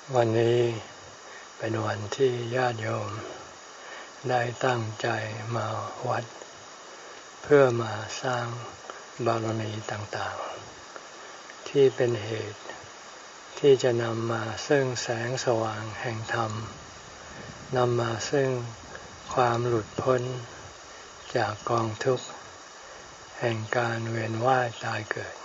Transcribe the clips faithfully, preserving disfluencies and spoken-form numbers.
วันนี้เป็นวันที่ญาติโยมได้ตั้งใจมาวัดเพื่อมาสร้างบารมีต่างๆที่เป็นเหตุที่จะนำมาซึ่งแสงสว่างแห่งธรรมนำมาซึ่งความหลุดพ้นจากกองทุกข์แห่งการเวียนว่ายตายเกิด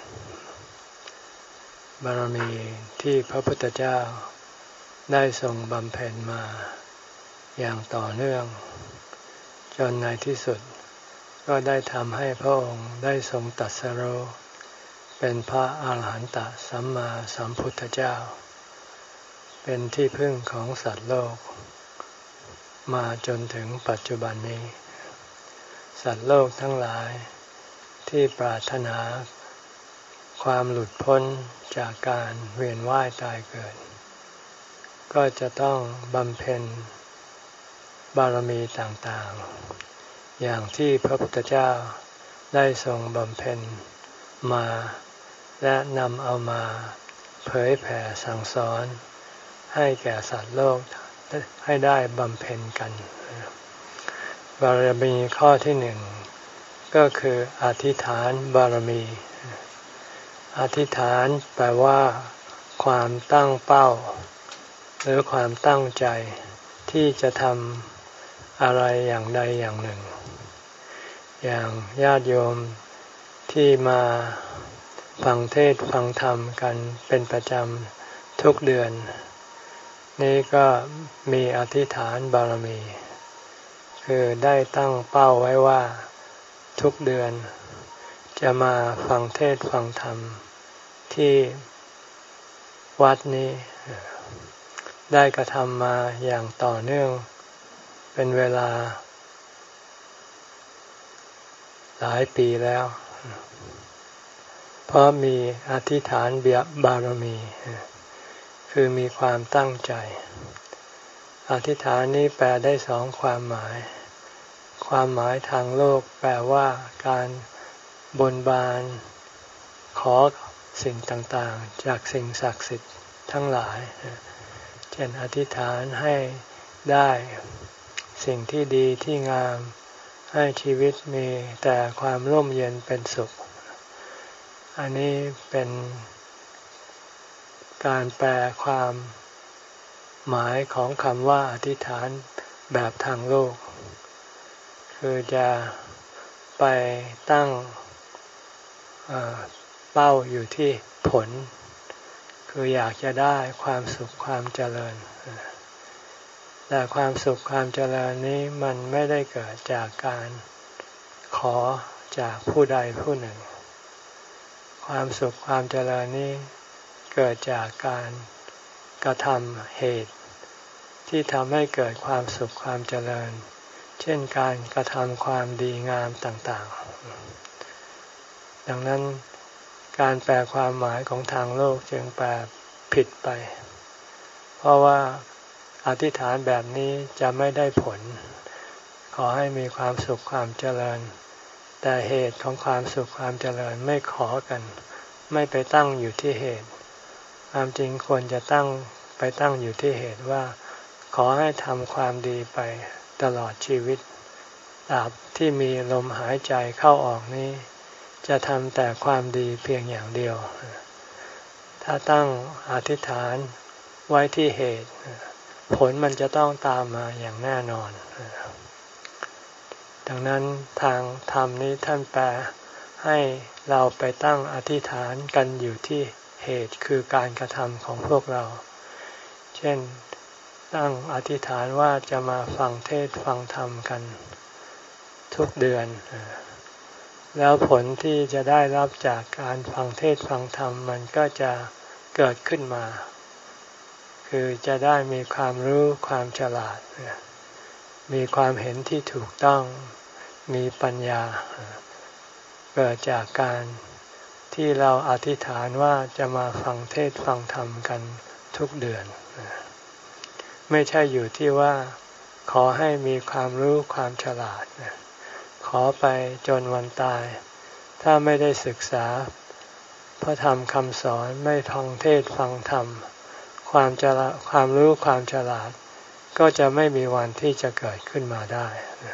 บารมีที่พระพุทธเจ้าได้ทรงบำเพ็ญมาอย่างต่อเนื่องจนในที่สุดก็ได้ทำให้พระองค์ได้ทรงตรัสรู้เป็นพระอาหารหันตสัมมาสัมพุทธเจ้าเป็นที่พึ่งของสัตว์โลกมาจนถึงปัจจุบันนี้สัตว์โลกทั้งหลายที่ปรารถนาความหลุดพ้นจากการเวียนว่ายตายเกิดก็จะต้องบำเพ็ญบารมีต่างๆอย่างที่พระพุทธเจ้าได้ทรงบำเพ็ญมาและนำเอามาเผยแผ่สั่งสอนให้แก่สัตว์โลกให้ได้บำเพ็ญกันบารมีข้อที่หนึ่งก็คืออธิษฐานบารมีอธิษฐานแปลว่าความตั้งเป้าหรือความตั้งใจที่จะทำอะไรอย่างใดอย่างหนึ่งอย่างญาติโยมที่มาฟังเทศน์ฟังธรรมกันเป็นประจำทุกเดือนนี่ก็มีอธิษฐานบารมีคือได้ตั้งเป้าไว้ว่าทุกเดือนจะมาฟังเทศน์ฟังธรรมที่วัดนี้ได้กระทำมาอย่างต่อเนื่องเป็นเวลาหลายปีแล้วเพราะมีอธิษฐานบารมีคือมีความตั้งใจอธิษฐานนี้แปลได้สองความหมายความหมายทางโลกแปลว่าการบนบานขอสิ่งต่างๆจากสิ่งศักดิ์สิทธิ์ทั้งหลายเช่นอธิษฐานให้ได้สิ่งที่ดีที่งามให้ชีวิตมีแต่ความร่มเย็นเป็นสุขอันนี้เป็นการแปลความหมายของคำว่าอธิษฐานแบบทางโลกคือจะไปตั้งเป้าอยู่ที่ผลคืออยากจะได้ความสุขความเจริญแต่ความสุขความเจริญนี้มันไม่ได้เกิดจากการขอจากผู้ใดผู้หนึ่งความสุขความเจริญนี้เกิดจากการกระทำเหตุที่ทำให้เกิดความสุขความเจริญเช่นการกระทำความดีงามต่างๆดังนั้นการแปลความหมายของทางโลกจึงแปลผิดไปเพราะว่าอธิษฐานแบบนี้จะไม่ได้ผลขอให้มีความสุขความเจริญแต่เหตุของความสุขความเจริญไม่ขอกันไม่ไปตั้งอยู่ที่เหตุความจริงควรจะตั้งไปตั้งอยู่ที่เหตุว่าขอให้ทำความดีไปตลอดชีวิตตราบที่มีลมหายใจเข้าออกนี้จะทำแต่ความดีเพียงอย่างเดียวถ้าตั้งอธิษฐานไว้ที่เหตุผลมันจะต้องตามมาอย่างแน่นอนดังนั้นทางธรรมนี้ท่านแปลให้เราไปตั้งอธิษฐานกันอยู่ที่เหตุคือการกระทำของพวกเราเช่นตั้งอธิษฐานว่าจะมาฟังเทศน์ฟังธรรมกันทุกเดือนแล้วผลที่จะได้รับจากการฟังเทศน์ฟังธรรมมันก็จะเกิดขึ้นมาคือจะได้มีความรู้ความฉลาดมีความเห็นที่ถูกต้องมีปัญญาเกิดจากการที่เราอธิษฐานว่าจะมาฟังเทศน์ฟังธรรมกันทุกเดือนไม่ใช่อยู่ที่ว่าขอให้มีความรู้ความฉลาดขอไปจนวันตายถ้าไม่ได้ศึกษาพระธรรมคำสอนไม่ฟังเทศน์ฟังธรรมคความฉลาดความรู้ความฉลาดก็จะไม่มีวันที่จะเกิดขึ้นมาได้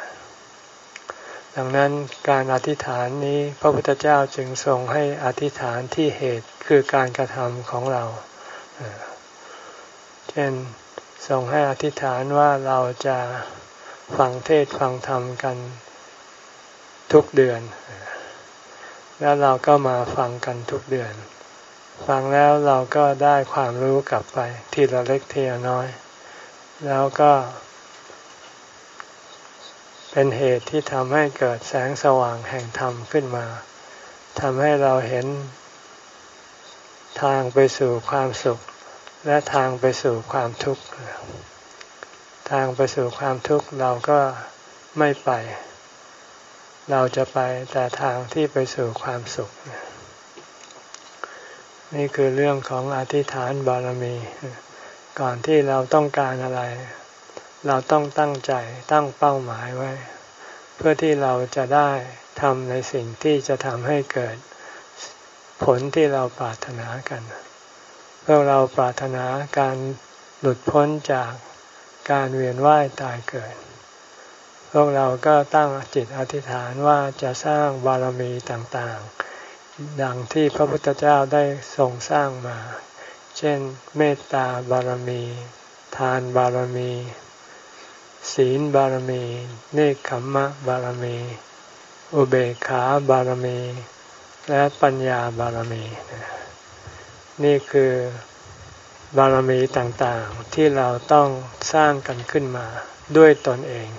ดังนั้นการอธิษฐานนี้พระพุทธเจ้าจึงทรงให้อธิษฐานที่เหตุคือการกระทำของเราเช่นทรงให้อธิษฐานว่าเราจะฟังเทศน์ฟังธรรมกันทุกเดือนแล้วเราก็มาฟังกันทุกเดือนฟังแล้วเราก็ได้ความรู้กลับไปทีละเล็กทีละน้อยแล้วก็เป็นเหตุที่ทำให้เกิดแสงสว่างแห่งธรรมขึ้นมาทำให้เราเห็นทางไปสู่ความสุขและทางไปสู่ความทุกข์ทางไปสู่ความทุกข์เราก็ไม่ไปเราจะไปแต่ทางที่ไปสู่ความสุขนี่คือเรื่องของอธิษฐานบารมีก่อนที่เราต้องการอะไรเราต้องตั้งใจตั้งเป้าหมายไว้เพื่อที่เราจะได้ทำในสิ่งที่จะทำให้เกิดผลที่เราปรารถนากันเพื่อเราปรารถนาการหลุดพ้นจากการเวียนว่ายตายเกิดพวกเราก็ตั้งจิตอธิษฐานว่าจะสร้างบารมีต่างๆดังที่พระพุทธเจ้าได้ทรงสร้างมาเช่นเมตตาบารมีทานบารมีศีลบารมีเนกขัมมะบารมีอุเบกขาบารมีและปัญญาบารมีนี่คือบารมีต่างๆที่เราต้องสร้างกันขึ้นมาด้วยตนเอง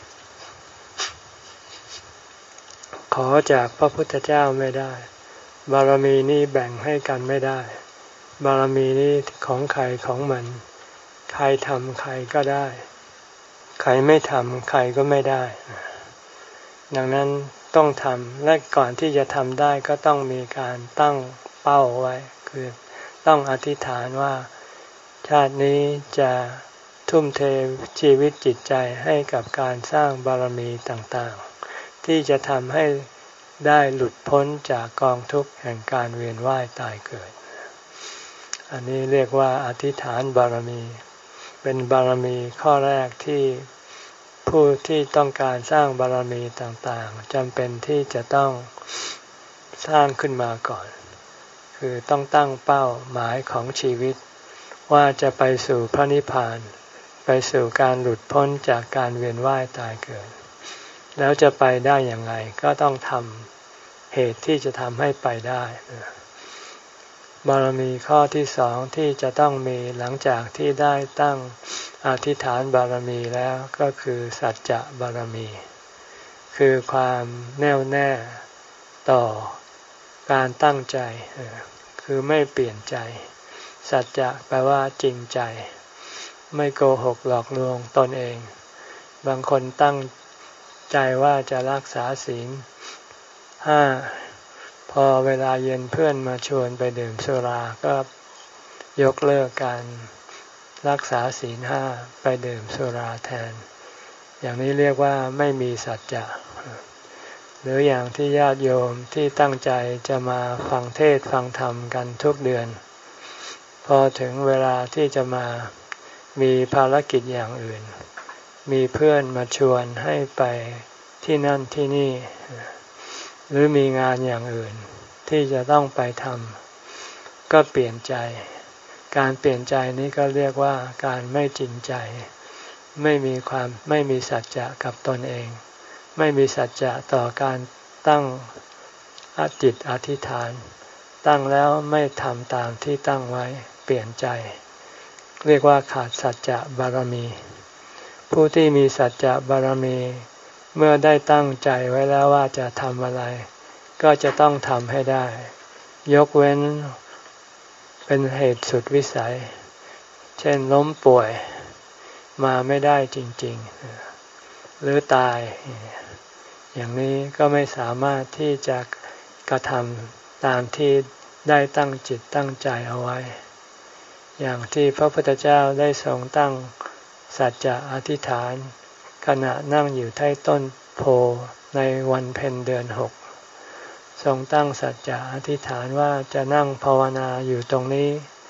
ขอจากพระพุทธเจ้าไม่ได้บารมีนี้แบ่งให้กันไม่ได้บารมีนี้ของใครของมันใครทำใครก็ได้ใครไม่ทำใครก็ไม่ได้ดังนั้นต้องทำและก่อนที่จะทำได้ก็ต้องมีการตั้งเป้าไว้คือต้องอธิษฐานว่าชาตินี้จะทุ่มเทชีวิตจิตใจให้กับการสร้างบารมีต่างๆที่จะทำให้ได้หลุดพ้นจากกองทุกข์แห่งการเวียนว่ายตายเกิดอันนี้เรียกว่าอธิษฐานบารมีเป็นบารมีข้อแรกที่ผู้ที่ต้องการสร้างบารมีต่างๆจำเป็นที่จะต้องสร้างขึ้นมาก่อนคือต้องตั้งเป้าหมายของชีวิตว่าจะไปสู่พระนิพพานไปสู่การหลุดพ้นจากการเวียนว่ายตายเกิดแล้วจะไปได้อย่างไรก็ต้องทำเหตุที่จะทำให้ไปได้บารมีข้อที่สองที่จะต้องมีหลังจากที่ได้ตั้งอธิษฐานบารมีแล้วก็คือสัจจะบารมีคือความแน่วแน่ต่อการตั้งใจคือไม่เปลี่ยนใจสัจจะแปลว่าจริงใจไม่โกหกหลอกลวงตนเองบางคนตั้งใจว่าจะรักษาศีลห้าพอเวลาเย็นเพื่อนมาชวนไปดื่มสุราก็ยกเลิกการรักษาศีลห้าไปดื่มสุราแทนอย่างนี้เรียกว่าไม่มีสัจจะหรืออย่างที่ญาติโยมที่ตั้งใจจะมาฟังเทศน์ฟังธรรมกันทุกเดือนพอถึงเวลาที่จะมามีภารกิจอย่างอื่นมีเพื่อนมาชวนให้ไปที่นั่นที่นี่หรือมีงานอย่างอื่นที่จะต้องไปทำก็เปลี่ยนใจการเปลี่ยนใจนี้ก็เรียกว่าการไม่จริงใจไม่มีความไม่มีสัจจะกับตนเองไม่มีสัจจะต่อการตั้งจิตอธิษฐานตั้งแล้วไม่ทำตามที่ตั้งไว้เปลี่ยนใจเรียกว่าขาดสัจจะบารมีผู้ที่มีสัจจะบารมีเมื่อได้ตั้งใจไว้แล้วว่าจะทำอะไรก็จะต้องทำให้ได้ยกเว้นเป็นเหตุสุดวิสัยเช่นล้มป่วยมาไม่ได้จริงๆหรือตายอย่างนี้ก็ไม่สามารถที่จะกระทำตามที่ได้ตั้งจิตตั้งใจเอาไว้อย่างที่พระพุทธเจ้าได้ทรงตั้งสัจจะอธิษฐานขณะนั่งอยู่ใต้ต้นโพในวันเพ็ญเดือนหกทรงตั้งสัจจะอธิษฐานว่าจะนั่งภาวนาอยู่ตรงนี้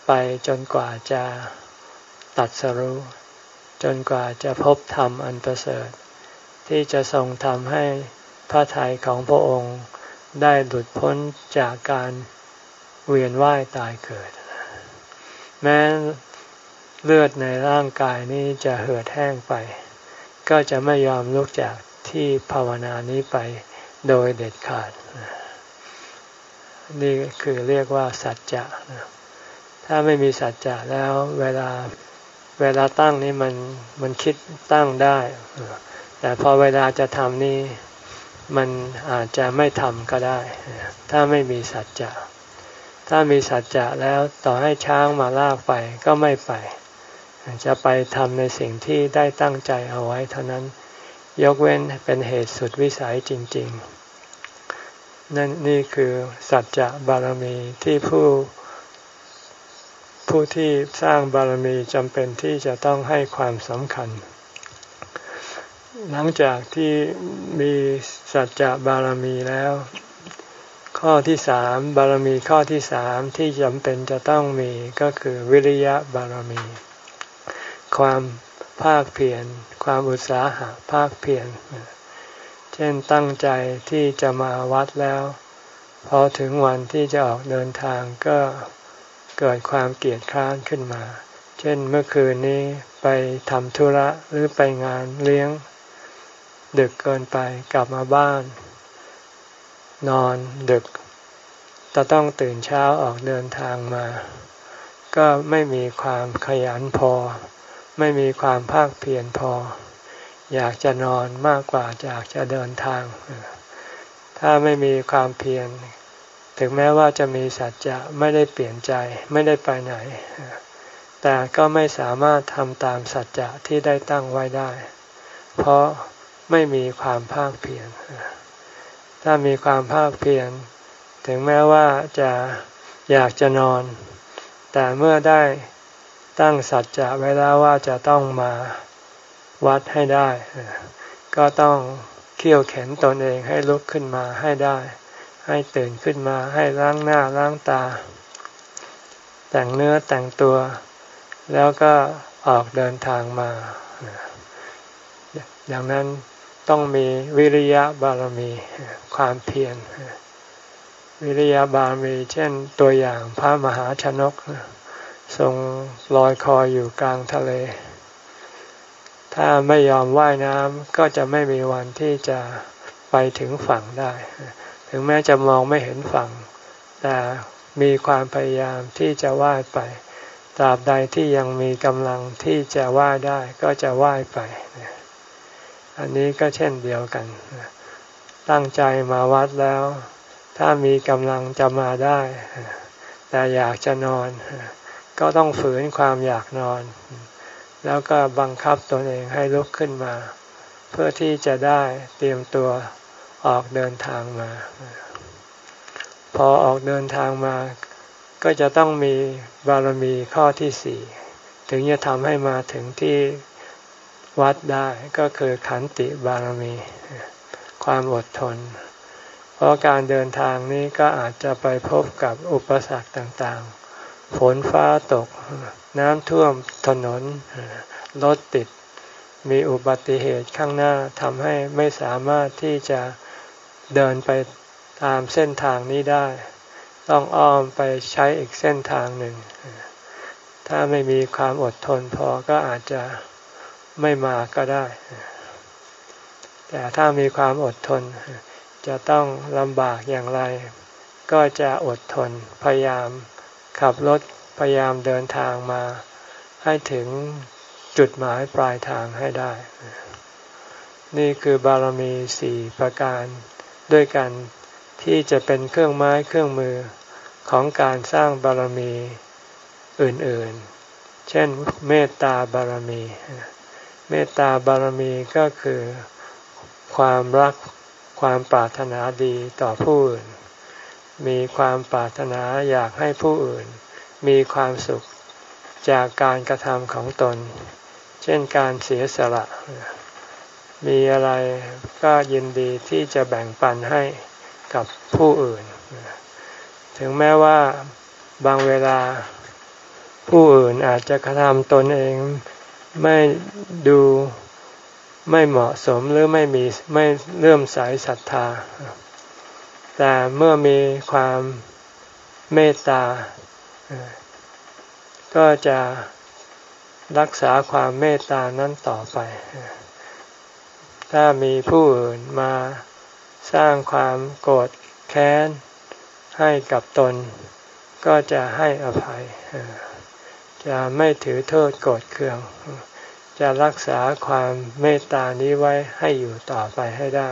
ไปจนกว่าจะตรัสรู้จนกว่าจะพบธรรมอันประเสริฐที่จะทรงทำให้พระทัยของพระองค์ได้หลุดพ้นจากการเวียนว่ายตายเกิดแม้เลือดในร่างกายนี้จะเหือดแห้งไปก็จะไม่ยอมลุกจากที่ภาวนานี้ไปโดยเด็ดขาดนี่คือเรียกว่าสัจจะถ้าไม่มีสัจจะแล้วเวลาเวลาตั้งนี่มันมันคิดตั้งได้แต่พอเวลาจะทำนี่มันอาจจะไม่ทำก็ได้ถ้าไม่มีสัจจะถ้ามีสัจจะแล้วต่อให้ช้างมาลากไปก็ไม่ไปจะไปทำในสิ่งที่ได้ตั้งใจเอาไว้เท่านั้นยกเว้นเป็นเหตุสุดวิสัยจริงๆนั่นนี่คือสัจจะบารมีที่ผู้ผู้ที่สร้างบารมีจำเป็นที่จะต้องให้ความสำคัญหลังจากที่มีสัจจะบารมีแล้วข้อที่สามบารมีข้อที่สามที่จำเป็นจะต้องมีก็คือวิริยะบารมีความภาคเพียรความอุตสาหะภาคเพียรเช่นตั้งใจที่จะมาวัดแล้วพอถึงวันที่จะออกเดินทางก็เกิดความเกียจคร้านขึ้นมาเช่นเมื่อคืนนี้ไปทำธุระหรือไปงานเลี้ยงดึกเกินไปกลับมาบ้านนอนดึกจะต้องตื่นเช้าออกเดินทางมาก็ไม่มีความขยันพอไม่มีความภาคเพียรพออยากจะนอนมากกว่าอยากจะเดินทางถ้าไม่มีความเพียรถึงแม้ว่าจะมีสัจจะไม่ได้เปลี่ยนใจไม่ได้ไปไหนแต่ก็ไม่สามารถทำตามสัจจะที่ได้ตั้งไว้ได้เพราะไม่มีความภาคเพียรถ้ามีความภาคเพียรถึงแม้ว่าจะอยากจะนอนแต่เมื่อได้ตั้งสัจจะไว้แล้วว่าจะต้องมาวัดให้ได้ก็ต้องเขี่ยวเข็นตนเองให้ลุกขึ้นมาให้ได้ให้ตื่นขึ้นมาให้ล้างหน้าล้างตาแต่งเนื้อแต่งตัวแล้วก็ออกเดินทางมาอย่างนั้นต้องมีวิริยะบารมีความเพียรวิริยะบารมีเช่นตัวอย่างพระมหาชนกทรงลอยคออยู่กลางทะเลถ้าไม่ยอมว่ายน้ำก็จะไม่มีวันที่จะไปถึงฝั่งได้ถึงแม้จะมองไม่เห็นฝั่งแต่มีความพยายามที่จะว่ายไปตราบใดที่ยังมีกำลังที่จะว่ายได้ก็จะว่ายไปอันนี้ก็เช่นเดียวกันตั้งใจมาวัดแล้วถ้ามีกำลังจะมาได้แต่อยากจะนอนก็ต้องฝืนความอยากนอนแล้วก็บังคับตนเองให้ลุกขึ้นมาเพื่อที่จะได้เตรียมตัวออกเดินทางมาพอออกเดินทางมาก็จะต้องมีบารมีข้อที่สี่ถึงจะทำให้มาถึงที่วัดได้ก็คือขันติบารมีความอดทนเพราะการเดินทางนี้ก็อาจจะไปพบกับอุปสรรคต่างๆฝนฟ้าตกน้ำท่วมถนนรถติดมีอุบัติเหตุข้างหน้าทำให้ไม่สามารถที่จะเดินไปตามเส้นทางนี้ได้ต้องอ้อมไปใช้อีกเส้นทางหนึ่งถ้าไม่มีความอดทนพอก็อาจจะไม่มาก็ได้แต่ถ้ามีความอดทนจะต้องลำบากอย่างไรก็จะอดทนพยายามขับรถพยายามเดินทางมาให้ถึงจุดหมายปลายทางให้ได้นี่คือบารมีสี่ประการด้วยกันที่จะเป็นเครื่องไม้เครื่องมือของการสร้างบารมีอื่นๆเช่นเมตตาบารมีเมตตาบารมีก็คือความรักความปรารถนาดีต่อผู้อื่นมีความปรารถนาอยากให้ผู้อื่นมีความสุขจากการกระทำของตนเช่นการเสียสละมีอะไรก็ยินดีที่จะแบ่งปันให้กับผู้อื่นถึงแม้ว่าบางเวลาผู้อื่นอาจจะกระทำตนเองไม่ดูไม่เหมาะสมหรือไม่มีไม่เลื่อมใสศรัทธาแต่เมื่อมีความเมตตาก็จะรักษาความเมตตานั้นต่อไปถ้ามีผู้อื่นมาสร้างความโกรธแค้นให้กับตนก็จะให้อภัยจะไม่ถือโทษโกรธเคืองจะรักษาความเมตตานี้ไว้ให้อยู่ต่อไปให้ได้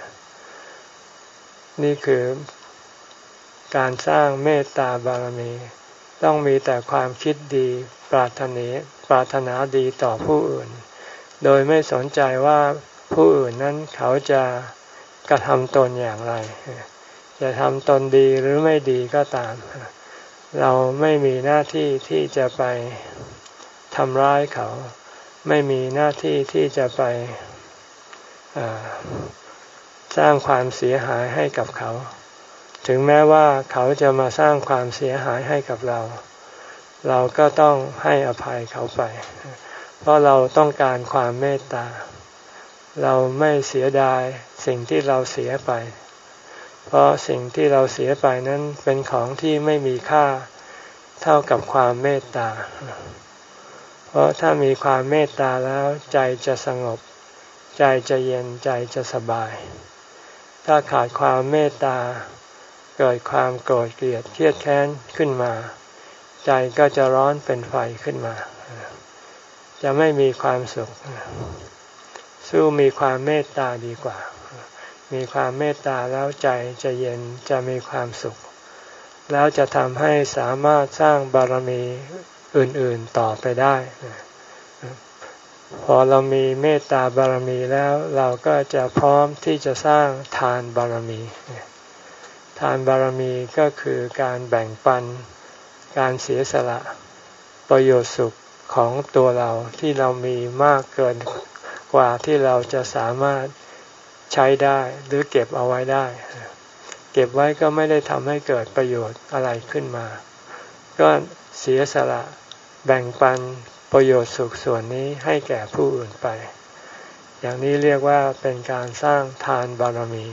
นี่คือการสร้างเมตตาบารมีต้องมีแต่ความคิดดีปรารถนาปรารถนาดีต่อผู้อื่นโดยไม่สนใจว่าผู้อื่นนั้นเขาจะกระทำตนอย่างไรจะทำตนดีหรือไม่ดีก็ตามเราไม่มีหน้าที่ที่จะไปทำร้ายเขาไม่มีหน้าที่ที่จะไปสร้างความเสียหายให้กับเขาถึงแม้ว่าเขาจะมาสร้างความเสียหายให้กับเราเราก็ต้องให้อภัยเขาไปเพราะเราต้องการความเมตตาเราไม่เสียดายสิ่งที่เราเสียไปเพราะสิ่งที่เราเสียไปนั้นเป็นของที่ไม่มีค่าเท่ากับความเมตตาเพราะถ้ามีความเมตตาแล้วใจจะสงบใจจะเย็นใจจะสบายถ้าขาดความเมตตาเกิดความโกรธเกลียดเครียดแค้นขึ้นมาใจก็จะร้อนเป็นไฟขึ้นมาจะไม่มีความสุขสู้มีความเมตตาดีกว่ามีความเมตตาแล้วใจจะเย็นจะมีความสุขแล้วจะทำให้สามารถสร้างบารมีอื่นๆต่อไปได้พอเรามีเมตตาบารมีแล้วเราก็จะพร้อมที่จะสร้างทานบารมีทานบารมีก็คือการแบ่งปันการเสียสละประโยชน์สุขของตัวเราที่เรามีมากเกินกว่าที่เราจะสามารถใช้ได้หรือเก็บเอาไว้ได้เก็บไว้ก็ไม่ได้ทำให้เกิดประโยชน์อะไรขึ้นมาก็เสียสละแบ่งปันประโยชน์สุขส่วนนี้ให้แก่ผู้อื่นไปอย่างนี้เรียกว่าเป็นการสร้างทานบารมี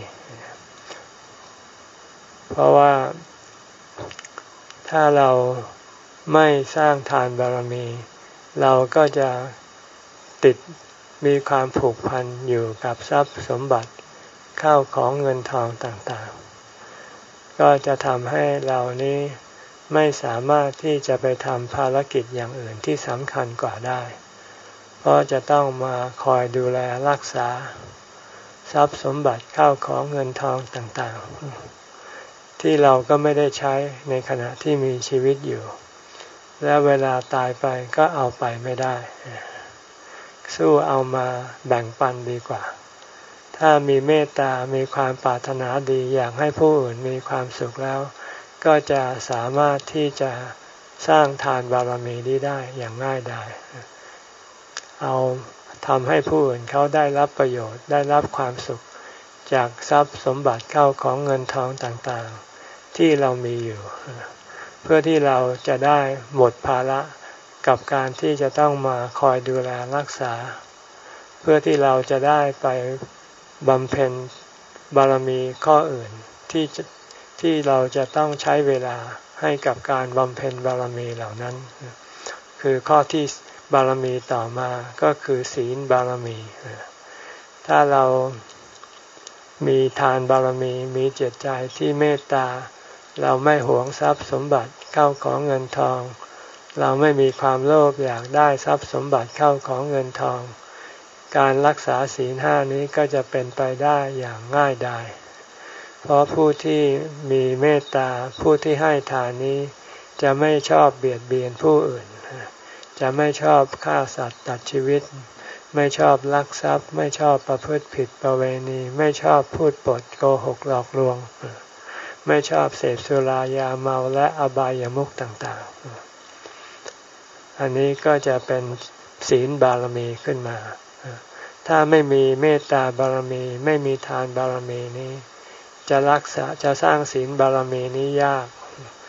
เพราะว่าถ้าเราไม่สร้างทานบารมีเราก็จะติดมีความผูกพันอยู่กับทรัพย์สมบัติข้าวของเงินทองต่างๆก็จะทำให้เรานี้ไม่สามารถที่จะไปทำภารกิจอย่างอื่นที่สำคัญกว่าได้เพราะจะต้องมาคอยดูแลรักษาทรัพย์สมบัติข้าวของเงินทองต่างๆที่เราก็ไม่ได้ใช้ในขณะที่มีชีวิตอยู่และเวลาตายไปก็เอาไปไม่ได้สู้เอามาแบ่งปันดีกว่าถ้ามีเมตตามีความปรารถนาดีอยากให้ผู้อื่นมีความสุขแล้วก็จะสามารถที่จะสร้างทานบารมีนี้ได้อย่างง่ายดายเอาทำให้ผู้อื่นเขาได้รับประโยชน์ได้รับความสุขจากทรัพย์สมบัติเข้าของเงินทองต่างๆที่เรามีอยู่เพื่อที่เราจะได้หมดภาระกับการที่จะต้องมาคอยดูแลรักษาเพื่อที่เราจะได้ไปบำเพ็ญบารมีข้ออื่นที่ที่เราจะต้องใช้เวลาให้กับการบำเพ็ญบารมีเหล่านั้นคือข้อที่บารมีต่อมาก็คือศีลบารมีถ้าเรามีทานบารมีมีจิตใจที่เมตตาเราไม่หวงทรัพย์สมบัติเข้าของเงินทองเราไม่มีความโลภอยากได้ทรัพย์สมบัติเข้าของเงินทองการรักษาศีลห้านี้ก็จะเป็นไปได้อย่างง่ายดายเพราะผู้ที่มีเมตตาผู้ที่ให้ทานนี้จะไม่ชอบเบียดเบียนผู้อื่นจะไม่ชอบฆ่าสัตว์ตัดชีวิตไม่ชอบลักทรัพย์ไม่ชอบประพฤติผิดประเวณีไม่ชอบพูดปดโกหกหลอกลวงไม่ชอบเสพสุรายาเมาและอบายามุขต่างๆอันนี้ก็จะเป็นศีลบารมีขึ้นมาถ้าไม่มีเมตตาบารมีไม่มีทานบารมีนี้จะรักษาจะสร้างศีลบารมีนี้ยากเพ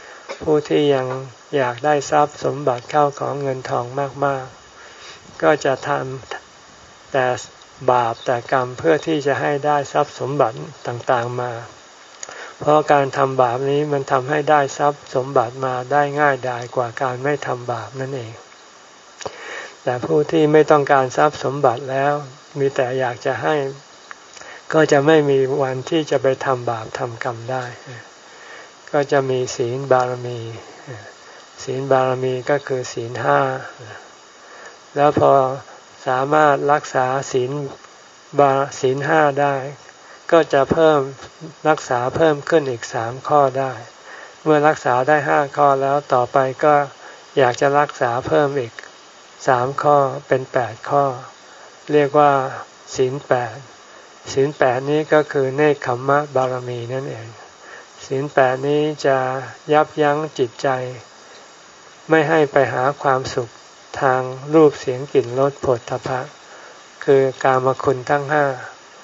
ผู้ที่ยังอยากได้ทรัพย์สมบัติเข้าของเงินทองมากๆก็จะทำแต่บาปแต่กรรมเพื่อที่จะให้ได้ทรัพย์สมบัติต่างๆมาเพราะการทำบาปนี้มันทำให้ได้ทรัพย์สมบัติมาได้ง่ายดายกว่าการไม่ทำบาปนั่นเองแต่ผู้ที่ไม่ต้องการทรัพย์สมบัติแล้วมีแต่อยากจะให้ก็จะไม่มีวันที่จะไปทำบาปทำกรรมได้ก็จะมีศีลบารมีศีลบารมีก็คือศีลห้าแล้วพอสามารถรักษาศีลบาศีลห้าได้ก็จะเพิ่มรักษาเพิ่มขึ้นอีกสามข้อได้เมื่อรักษาได้ห้าข้อแล้วต่อไปก็อยากจะรักษาเพิ่มอีกสามข้อเป็นแปดข้อเรียกว่าศีลแปดศีลแปดนี้ก็คือเนกขัมมะบารมีนั่นเองศีลแปดนี้จะยับยั้งจิตใจไม่ให้ไปหาความสุขทางรูปเสียงกลิ่นรสโผฏฐัพพะคือกามคุณทั้งห้า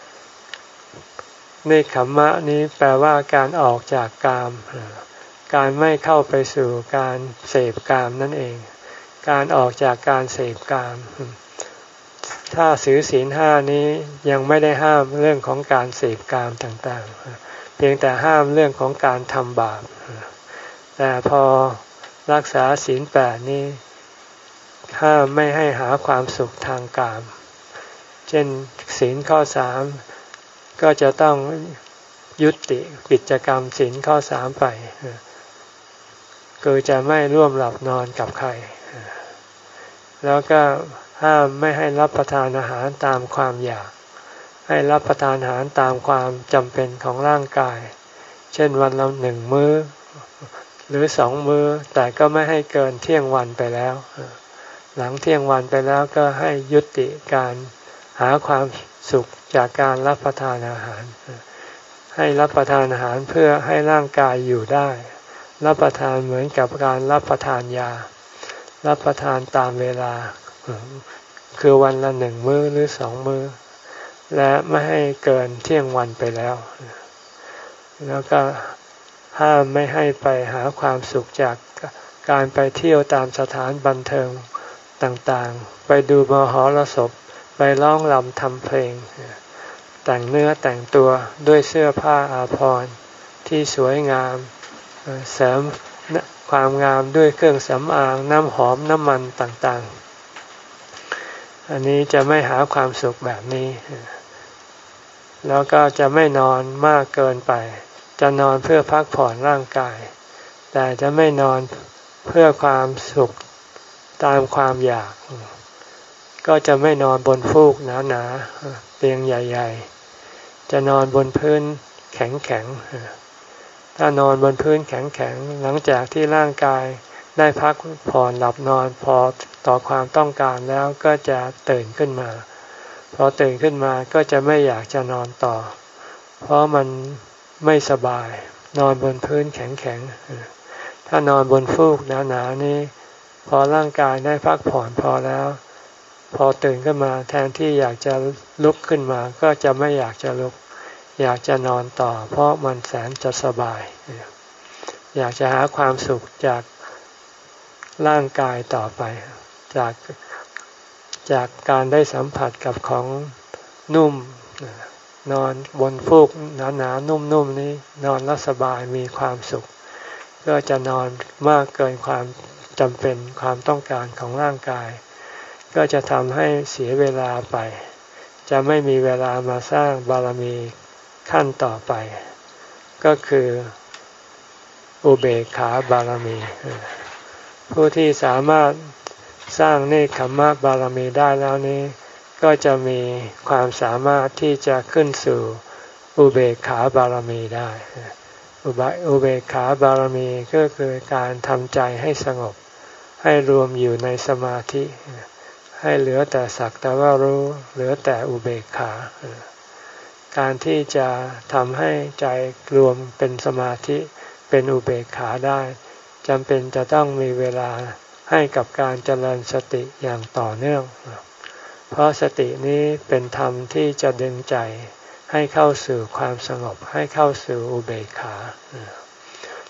เนกขัมมะนี้แปลว่าการออกจากกามการไม่เข้าไปสู่การเสพกามนั่นเองการออกจากการเสพกามถ้าถือศีลห้านี้ยังไม่ได้ห้ามเรื่องของการเสพกามต่างๆเพียงแต่ห้ามเรื่องของการทำบาปแต่พอรักษาศีลแปดนี้ห้ามไม่ให้หาความสุขทางกามเช่นศีลข้อสามก็จะต้องยุติกิจกรรมศีลข้อสามไปคือจะไม่ร่วมหลับนอนกับใครแล้วก็ห้ามไม่ให้รับประทานอาหารตามความอยากให้รับประทานอาหารตามความจำเป็นของร่างกายเช่นวันละหนึ่งมื้อหรือสองมื้อแต่ก็ไม่ให้เกินเที่ยงวันไปแล้วหลังเที่ยงวันไปแล้วก็ให้ยุติการหาความสุขจากการรับประทานอาหารให้รับประทานอาหารเพื่อให้ร่างกายอยู่ได้รับประทานเหมือนกับการรับประทานยารับประทานตามเวลาคือวันละหนึ่งมื้อหรือสองมื้อและไม่ให้เกินเที่ยงวันไปแล้วแล้วก็ห้ามไม่ให้ไปหาความสุขจากการไปเที่ยวตามสถานบันเทิงต่างๆไปดูมหรสพไปร้องรำทำเพลงแต่งเนื้อแต่งตัวด้วยเสื้อผ้าอาภรณ์ที่สวยงามเสริมความงามด้วยเครื่องสำอางน้ำหอมน้ำมันต่างๆอันนี้จะไม่หาความสุขแบบนี้แล้วก็จะไม่นอนมากเกินไปจะนอนเพื่อพักผ่อนร่างกายแต่จะไม่นอนเพื่อความสุขตามความอยากก็จะไม่นอนบนฟูกหนาๆเตียงใหญ่ๆจะนอนบนพื้นแข็งๆถ้านอนบนพื้นแข็งๆหลังจากที่ร่างกายได้พักผ่อนหลับนอนพอต่อความต้องการแล้วก็จะตื่นขึ้นมาพอตื่นขึ้นมาก็จะไม่อยากจะนอนต่อเพราะมันไม่สบายนอนบนพื้นแข็งๆถ้านอนบนฟูกหนาๆนี้พอร่างกายได้พักผ่อนพอแล้วพอตื่นขึ้นมาแทนที่อยากจะลุกขึ้นมาก็จะไม่อยากจะลุกอยากจะนอนต่อเพราะมันแสนจะสบายอยากจะหาความสุขจากร่างกายต่อไปจากจากการได้สัมผัสกับของนุ่มนอนบนฟูกหนาๆนุ่มๆนี้นอนแล้วสบายมีความสุขก็จะนอนมากเกินความจำเป็นความต้องการของร่างกายก็จะทำให้เสียเวลาไปจะไม่มีเวลามาสร้างบารมีขั้นต่อไปก็คืออุเบกขาบารมีผู้ที่สามารถสร้างเนกขัมมะบารมีได้แล้วนี้ก็จะมีความสามารถที่จะขึ้นสู่อุเบกขาบารมีได้อุเบกขาบารมีก็คือการทำใจให้สงบให้รวมอยู่ในสมาธิให้เหลือแต่สักแต่ว่ารู้เหลือแต่อุเบกขาการที่จะทำให้ใจรวมเป็นสมาธิเป็นอุเบกขาได้จำเป็นจะต้องมีเวลาให้กับการเจริญสติอย่างต่อเนื่องเพราะสตินี้เป็นธรรมที่จะดึงใจให้เข้าสู่ความสงบให้เข้าสู่อุเบกขา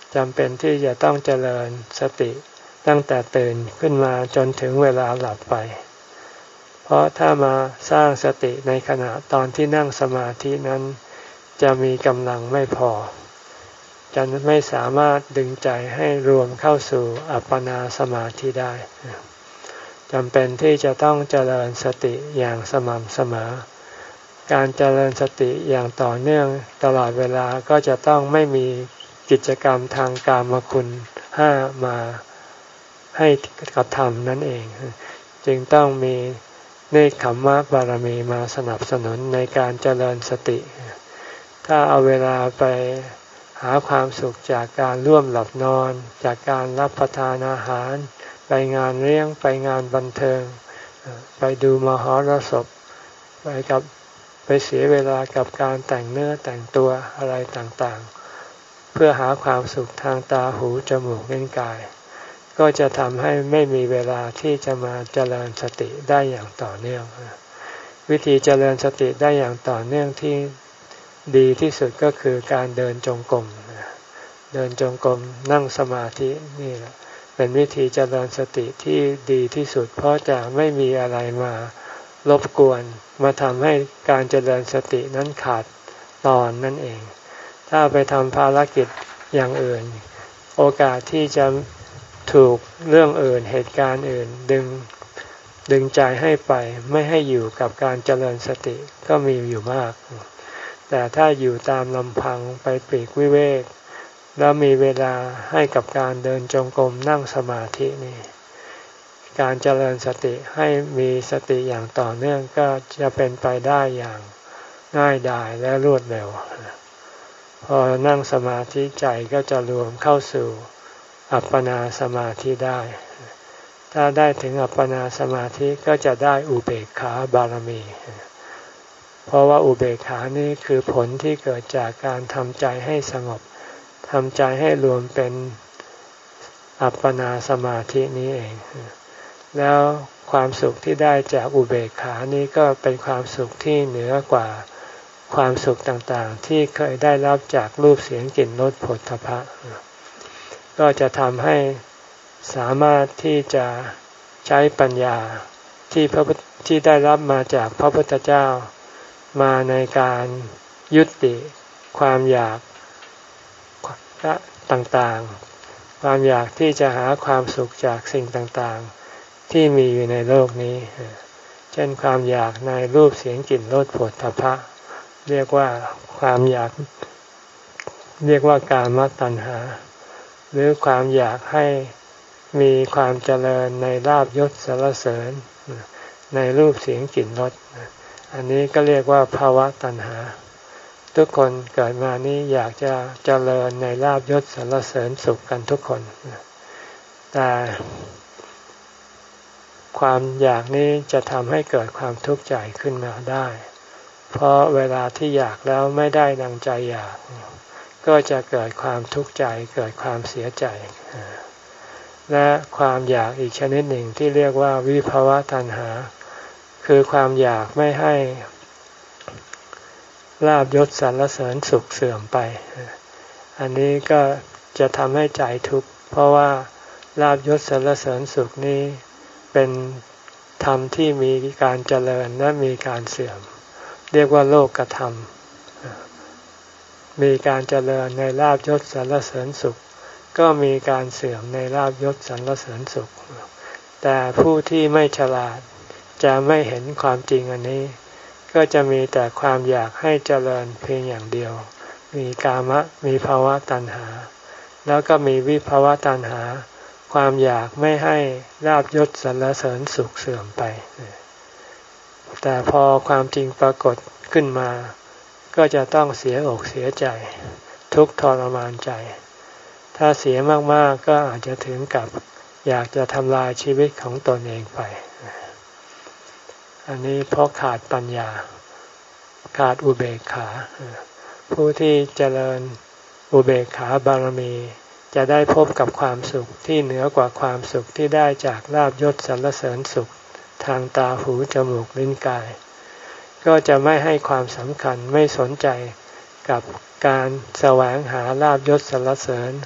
จำเป็นที่จะต้องเจริญสติตั้งแต่ตื่นขึ้นมาจนถึงเวลาหลับไปเพราะถ้ามาสร้างสติในขณะตอนที่นั่งสมาธินั้นจะมีกำลังไม่พอจะไม่สามารถดึงใจให้รวมเข้าสู่อัปปนาสมาธิได้จำเป็นที่จะต้องเจริญสติอย่างสม่ำเสมอการเจริญสติอย่างต่อเนื่องตลอดเวลาก็จะต้องไม่มีกิจกรรมทางกามคุณห้ามาให้กระทำนั่นเองจึงต้องมีเนกขัมมะบารมีมาสนับสนุนในการเจริญสติถ้าเอาเวลาไปหาความสุขจากการร่วมหลับนอนจากการรับประทานอาหารไปงานเลี้ยงไปงานบันเทิงไปดูมหรสพไปกับไปเสียเวลากับการแต่งเนื้อแต่งตัวอะไรต่างๆเพื่อหาความสุขทางตาหูจมูกลิ้นกายก็จะทำให้ไม่มีเวลาที่จะมาเจริญสติได้อย่างต่อเนื่องวิธีเจริญสติได้อย่างต่อเนื่องที่ดีที่สุดก็คือการเดินจงกรมเดินจงกรมนั่งสมาธินี่แหละเป็นวิธีเจริญสติที่ดีที่สุดเพราะจะไม่มีอะไรมารบกวนมาทำให้การเจริญสตินั้นขาดตอนนั่นเองถ้าไปทำภารกิจอย่างอื่นโอกาสที่จะถูกเรื่องอื่นเหตุการณ์อื่นดึงดึงใจให้ไปไม่ให้อยู่กับการเจริญสติก็มีอยู่มากแต่ถ้าอยู่ตามลำพังไปปลีกวิเวกแล้วมีเวลาให้กับการเดินจงกรมนั่งสมาธินี่การเจริญสติให้มีสติอย่างต่อเนื่องก็จะเป็นไปได้อย่างง่ายดายและรวดเร็วพอนั่งสมาธิใจก็จะรวมเข้าสู่อัปปนาสมาธิได้ถ้าได้ถึงอัปปนาสมาธิก็จะได้อุเบกขาบารมีเพราะว่าอุเบกขานี่คือผลที่เกิดจากการทำใจให้สงบทำใจให้รวมเป็นอัปปนาสมาธินี้เองแล้วความสุขที่ได้จากอุเบกขานี้ก็เป็นความสุขที่เหนือกว่าความสุขต่างๆที่เคยได้รับจากรูปเสียงกลิ่นรสผลทพะก็จะทำให้สามารถที่จะใช้ปัญญาที่พระที่ได้รับมาจากพระพุทธเจ้ามาในการยุติความอยากต่างๆความอยากที่จะหาความสุขจากสิ่งต่างๆที่มีอยู่ในโลกนี้เช่นความอยากในรูปเสียงกลิ่นรสผลทพะเรียกว่าความอยากเรียกว่ากามตัณหาหรือความอยากให้มีความเจริญในลาภยศสรรเสริญในรูปเสียงกลิ่นรสอันนี้ก็เรียกว่าภาวะตัณหาทุกคนเกิดมานี้อยากจะเจริญในลาภยศสรรเสริญสุขกันทุกคนแต่ความอยากนี้จะทำให้เกิดความทุกข์ใจขึ้นมาได้เพราะเวลาที่อยากแล้วไม่ได้ดังใจอยากก็จะเกิดความทุกข์ใจเกิดความเสียใจและความอยากอีกชนิดหนึ่งที่เรียกว่าวิภวตัณหาคือความอยากไม่ให้ลาภยศสรรเสริญสุขเสื่อมไปอันนี้ก็จะทำให้ใจทุกข์เพราะว่าลาภยศสรรเสริญสุขนี้เป็นธรรมที่มีการเจริญและมีการเสื่อมเรียกว่าโลกธรรมมีการเจริญในลาภยศสรรเสริญสุขก็มีการเสื่อมในลาภยศสรรเสริญสุขแต่ผู้ที่ไม่ฉลาดจะไม่เห็นความจริงอันนี้ก็จะมีแต่ความอยากให้เจริญเพียงอย่างเดียวมีกามะมีภาวะตัณหาแล้วก็มีวิภาวะตัณหาความอยากไม่ให้ลาภยศสรรเสริญสุขเสื่อมไปแต่พอความจริงปรากฏขึ้นมาก็จะต้องเสียอกเสียใจทุกข์ทรมานใจถ้าเสียมากๆก็อาจจะถึงกับอยากจะทำลายชีวิตของตนเองไปอันนี้เพราะขาดปัญญาขาดอุเบกขาผู้ที่เจริญอุเบกขาบารมีจะได้พบกับความสุขที่เหนือกว่าความสุขที่ได้จากลาภยศสรรเสริญสุขทางตาหูจมูกลิ้นกายก็จะไม่ให้ความสำคัญไม่สนใจกับการแสวงหาลาภยศสรรเสริญ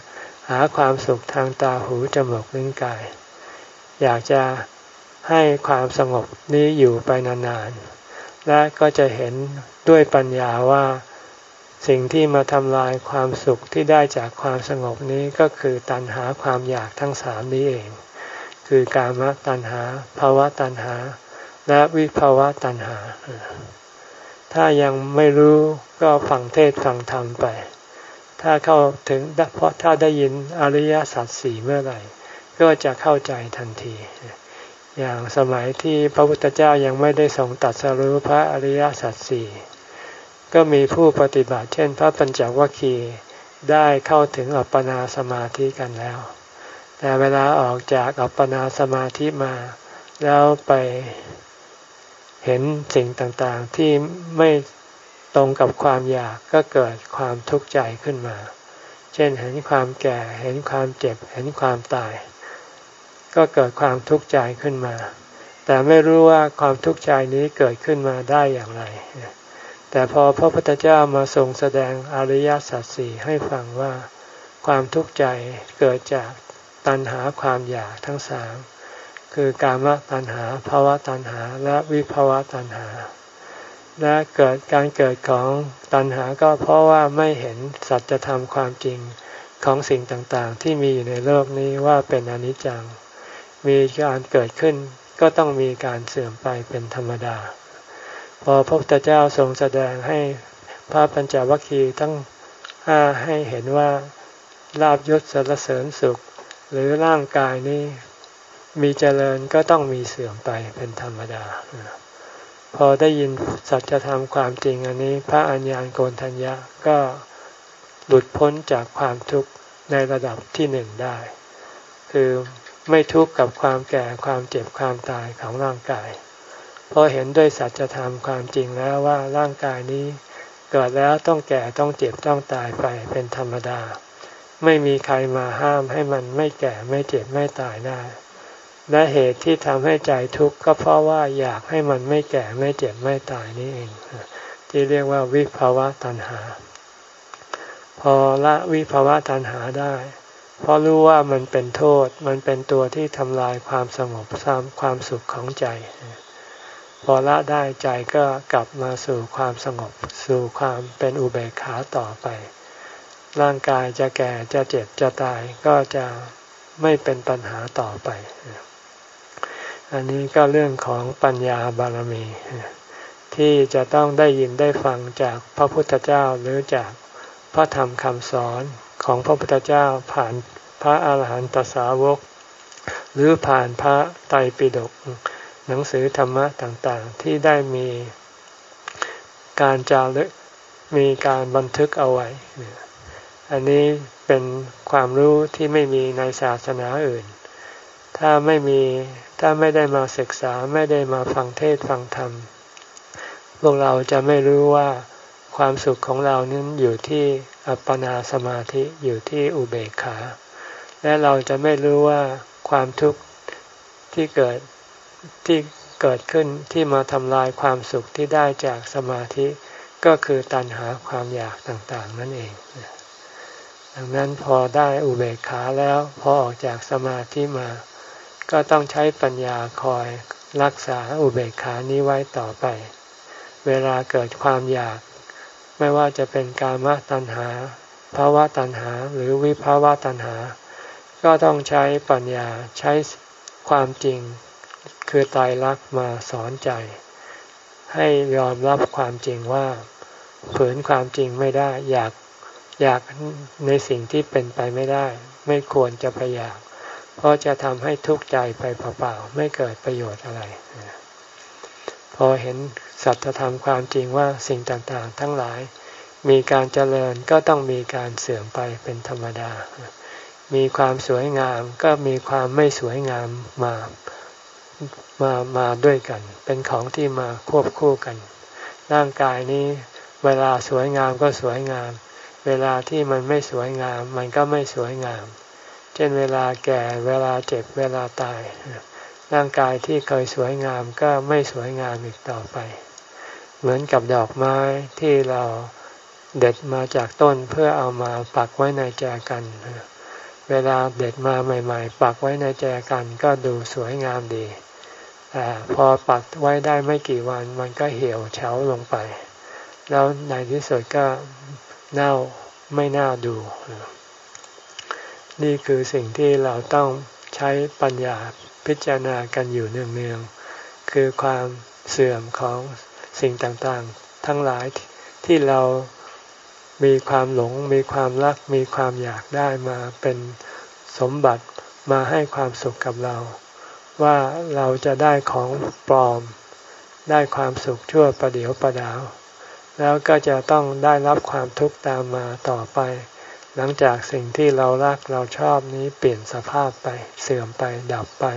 หาความสุขทางตาหูจมูกลิ้นกายอยากจะให้ความสงบนี้อยู่ไปนานๆและก็จะเห็นด้วยปัญญาว่าสิ่งที่มาทำลายความสุขที่ได้จากความสงบนี้ก็คือตัณหาความอยากทั้งสามนี้เองคือกามตัณหาภวตัณหาและวิภวตัณหาถ้ายังไม่รู้ก็ฟังเทศฟังธรรมไปถ้าเข้าถึงเพราะถ้าได้ยินอริยสัจสี่เมื่อไหร่ก็จะเข้าใจทันทีอย่างสมัยที่พระพุทธเจ้ายังไม่ได้ทรงตรัสรู้พระอริยสัจสี่ก็มีผู้ปฏิบัติเช่นพระปัญจวัคคีย์ได้เข้าถึงอัปปนาสมาธิกันแล้วแต่เวลาออกจากอัปปนาสมาธิมาแล้วไปเห็นสิ่งต่างๆที่ไม่ตรงกับความอยากก็เกิดความทุกข์ใจขึ้นมาเช่นเห็นความแก่เห็นความเจ็บเห็นความตายก็เกิดความทุกข์ใจขึ้นมาแต่ไม่รู้ว่าความทุกข์ใจนี้เกิดขึ้นมาได้อย่างไรแต่พอพระพุทธเจ้ามาทรงแสดงอริยสัจสี่ให้ฟังว่าความทุกข์ใจเกิดจากตัณหาความอยากทั้งสามคือกามตัณหาภวตัณหาและวิภวตัณหาและเกิดการเกิดของตัณหาก็เพราะว่าไม่เห็นสัจธรรมความจริงของสิ่งต่างๆที่มีอยู่ในโลกนี้ว่าเป็นอนิจจังมีการเกิดขึ้นก็ต้องมีการเสื่อมไปเป็นธรรมดาพอพระพุทธเจ้าทรงแสดงให้พระปัญจวัคคีย์ทั้งห้าให้เห็นว่าลาภยศสรรเสริญสุขหรือร่างกายนี้มีเจริญก็ต้องมีเสื่อมไปเป็นธรรมดาพอได้ยินสัจธรรมความจริงอันนี้พระอัญญาณโกณฑัญญะก็หลุดพ้นจากความทุกข์ในระดับที่หนึ่งได้คือไม่ทุกข์กับความแก่ความเจ็บความตายของร่างกายเพราะเห็นด้วยสัจธรรมความจริงแล้วว่าร่างกายนี้เกิดแล้วต้องแก่ต้องเจ็บต้องตายไปเป็นธรรมดาไม่มีใครมาห้ามให้มันไม่แก่ไม่เจ็บไม่ตายได้และเหตุที่ทำให้ใจทุกข์ก็เพราะว่าอยากให้มันไม่แก่ไม่เจ็บไม่ตายนี่เองที่เรียกว่าวิภวตัณหาพอละวิภวตัณหาได้เพราะรู้ว่ามันเป็นโทษมันเป็นตัวที่ทำลายความสงบซ้ำความสุขของใจพอละได้ใจก็กลับมาสู่ความสงบสู่ความเป็นอุเบกขาต่อไปร่างกายจะแก่จะเจ็บจะตายก็จะไม่เป็นปัญหาต่อไปอันนี้ก็เรื่องของปัญญาบารมีที่จะต้องได้ยินได้ฟังจากพระพุทธเจ้าหรือจากพระธรรมคำสอนของพระพุทธเจ้าผ่านพระอาหารหันตสาวกหรือผ่านพระไตรปิฎกหนังสือธรรมะต่างๆที่ได้มีการจารึกมีการบันทึกเอาไว้อันนี้เป็นความรู้ที่ไม่มีในศาสนาอื่นถ้าไม่มีถ้าไม่ได้มาศึกษาไม่ได้มาฟังเทศน์ฟังธรรมพวกเราจะไม่รู้ว่าความสุขของเรานั้นอยู่ที่อัปปนาสมาธิอยู่ที่อุเบกขาและเราจะไม่รู้ว่าความทุกข์ที่เกิดที่เกิดขึ้นที่มาทำลายความสุขที่ได้จากสมาธิก็คือตัณหาความอยากต่างๆนั่นเองดังนั้นพอได้อุเบกขาแล้วพอออกจากสมาธิมาก็ต้องใช้ปัญญาคอยรักษาอุเบกขานี้ไว้ต่อไปเวลาเกิดความอยากไม่ว่าจะเป็นกามตัณหาภวตัณหาหรือวิภวตัณหาก็ต้องใช้ปัญญาใช้ความจริงคือไตรลักษณ์มาสอนใจให้ยอมรับความจริงว่าฝืนความจริงไม่ได้อยากอยากในสิ่งที่เป็นไปไม่ได้ไม่ควรจะไปอยากเพราะจะทำให้ทุกข์ใจไปเปล่าๆไม่เกิดประโยชน์อะไรพอเห็นสัจธรรมความจริงว่าสิ่งต่างๆทั้งหลายมีการเจริญก็ต้องมีการเสื่อมไปเป็นธรรมดามีความสวยงามก็มีความไม่สวยงามมามามาด้วยกันเป็นของที่มาควบคู่กันร่างกายนี้เวลาสวยงามก็สวยงามเวลาที่มันไม่สวยงามมันก็ไม่สวยงามเช่นเวลาแก่เวลาเจ็บเวลาตายร่างกายที่เคยสวยงามก็ไม่สวยงามอีกต่อไปเหมือนกับดอกไม้ที่เราเด็ดมาจากต้นเพื่อเอามาปักไว้ในแจกันพเวลาเด็ดมาใหม่ๆปักไว้ในแจกันก็ดูสวยงามดีแต่พอปักไว้ได้ไม่กี่วันมันก็เหี่ยวเฉาลงไปแล้วในที่สุดก็เน่าไม่น่าดูนี่คือสิ่งที่เราต้องใช้ปัญญาพิจารณากันอยู่เนืองๆคือความเสื่อมของสิ่งต่างๆทั้งหลายที่เรามีความหลงมีความรักมีความอยากได้มาเป็นสมบัติมาให้ความสุขกับเราว่าเราจะได้ของปลอมได้ความสุขชั่วประเดี๋ยวประดาวแล้วก็จะต้องได้รับความทุกข์ตามมาต่อไปหลังจากสิ่งที่เรารักเราชอบนี้เปลี่ยนสภาพไปเสื่อมไปดับไป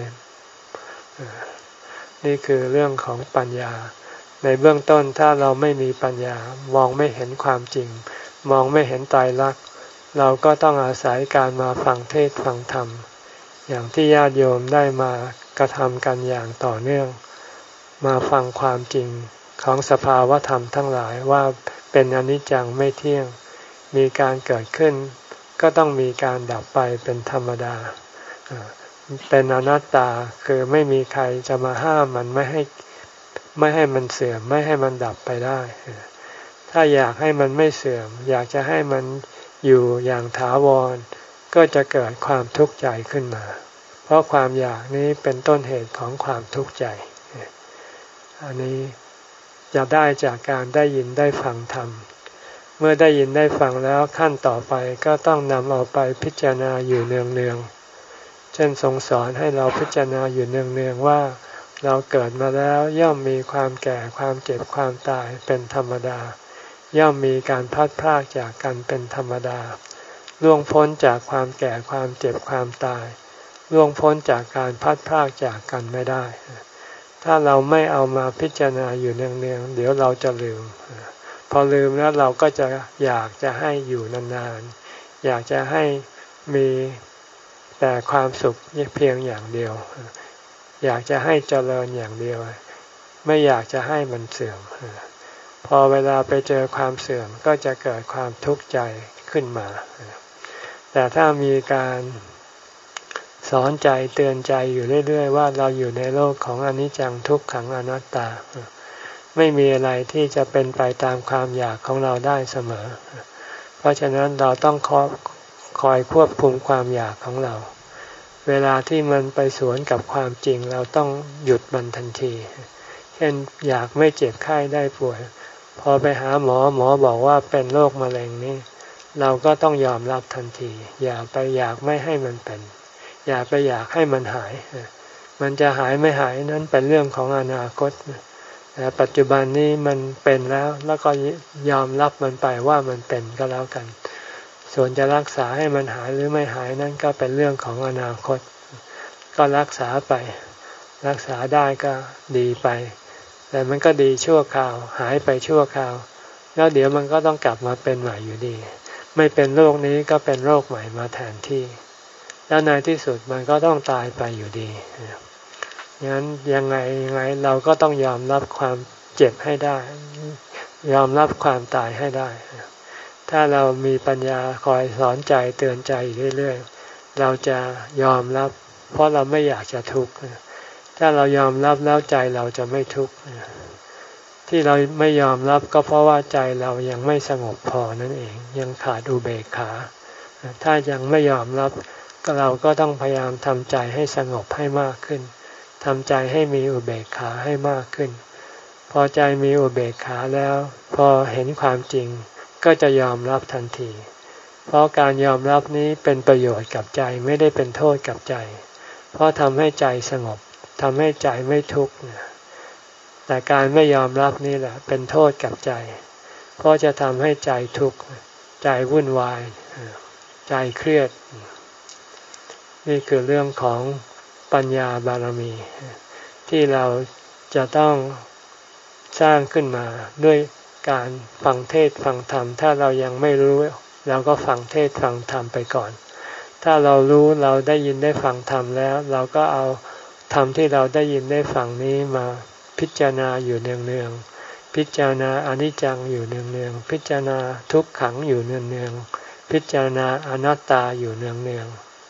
นี่คือเรื่องของปัญญาในเบื้องต้นถ้าเราไม่มีปัญญามองไม่เห็นความจริงมองไม่เห็นไตรลักษณ์เราก็ต้องอาศัยการมาฟังเทศน์ฟังธรรมอย่างที่ญาติโยมได้มากระทำกันอย่างต่อเนื่องมาฟังความจริงของสภาวธรรมทั้งหลายว่าเป็นอนิจจังไม่เที่ยงมีการเกิดขึ้นก็ต้องมีการดับไปเป็นธรรมดาเป็นอนัตตาคือไม่มีใครจะมาห้ามมันไม่ให้ไม่ให้มันเสื่อมไม่ให้มันดับไปได้ถ้าอยากให้มันไม่เสื่อมอยากจะให้มันอยู่อย่างถาวรก็จะเกิดความทุกข์ใจขึ้นมาเพราะความอยากนี้เป็นต้นเหตุของความทุกข์ใจอันนี้จะได้จากการได้ยินได้ฟังธรรมเมื่อได้ยินได้ฟังแล้วขั้นต่อไปก็ต้องนำเอาไปพิจารณาอยู่เนืองๆเช่นทรงสอนให้เราพิจารณาอยู่เนืองๆว่าเราเกิดมาแล้วย่อมมีความแก่ความเจ็บความตายเป็นธรรมดาย่อมมีการพัดพรากจากกันเป็นธรรมดาล่วงพ้นจากความแก่ความเจ็บความตายล่วงพ้นจากการพัดพรากจากกันไม่ได้ถ้าเราไม่เอามาพิจารณาอยู่เนืองๆเดี๋ยวเราจะลืมพอลืมแล้วเราก็จะอยากจะให้อยู่นานๆอยากจะให้มีแต่ความสุขเพียงอย่างเดียวอยากจะให้เจริญอย่างเดียวไม่อยากจะให้มันเสื่อมพอเวลาไปเจอความเสื่อมก็จะเกิดความทุกข์ใจขึ้นมาแต่ถ้ามีการสอนใจเตือนใจอยู่เรื่อยๆว่าเราอยู่ในโลกของอนิจจังทุกขังอนัตตาไม่มีอะไรที่จะเป็นไปตามความอยากของเราได้เสมอเพราะฉะนั้นเราต้องคอยควบคุมความอยากของเราเวลาที่มันไปสวนกับความจริงเราต้องหยุดมันทันทีเช่นอยากไม่เจ็บไข้ได้ป่วยพอไปหาหมอหมอบอกว่าเป็นโรคมะเร็งนี่เราก็ต้องยอมรับทันทีอย่าไปอยากไม่ให้มันเป็นอย่าไปอยากให้มันหายมันจะหายไม่หายนั้นเป็นเรื่องของอนาคตแต่ปัจจุบันนี้มันเป็นแล้วแล้วก็ยอมรับมันไปว่ามันเป็นก็แล้วกันส่วนจะรักษาให้มันหายหรือไม่หายนั้นก็เป็นเรื่องของอนาคตก็รักษาไปรักษาได้ก็ดีไปแต่มันก็ดีชั่วคราวหายไปชั่วคราวแล้วเดี๋ยวมันก็ต้องกลับมาเป็นใหม่อยู่ดีไม่เป็นโรคนี้ก็เป็นโรคใหม่มาแทนที่แล้วในที่สุดมันก็ต้องตายไปอยู่ดีงั้นยังไงยังไงเราก็ต้องยอมรับความเจ็บให้ได้ยอมรับความตายให้ได้ถ้าเรามีปัญญาคอยสอนใจเตือนใจเรื่อยๆเราจะยอมรับเพราะเราไม่อยากจะทุกข์ถ้าเรายอมรับแล้วใจเราจะไม่ทุกข์ที่เราไม่ยอมรับก็เพราะว่าใจเรายังไม่สงบพอนั่นเองยังขาดอุเบกขาถ้ายังไม่ยอมรับก็เราก็ต้องพยายามทำใจให้สงบให้มากขึ้นทำใจให้มีอุเบกขาให้มากขึ้นพอใจมีอุเบกขาแล้วพอเห็นความจริงก็จะยอมรับทันทีเพราะการยอมรับนี้เป็นประโยชน์กับใจไม่ได้เป็นโทษกับใจเพราะทำให้ใจสงบทำให้ใจไม่ทุกข์แต่การไม่ยอมรับนี่แหละเป็นโทษกับใจเพราะจะทำให้ใจทุกข์ใจวุ่นวายใจเครียดนี่คือเรื่องของปัญญาบารมีที่เราจะต้องสร้างขึ้นมาด้วยการฟังเทศน์ฟังธรรมถ้าเรายังไม่รู้เราก็ฟังเทศน์ฟังธรรมไปก่อนถ้าเรารู้เราได้ยินได้ฟังธรรมแล้วเราก็เอาธรรมที่เราได้ยินได้ฟังนี้มาพิจารณาอยู่เนืองๆพิจารณาอนิจจังอยู่เนืองๆพิจารณาทุกขังอยู่เนืองๆพิจารณาอนัตตาอยู่เนือง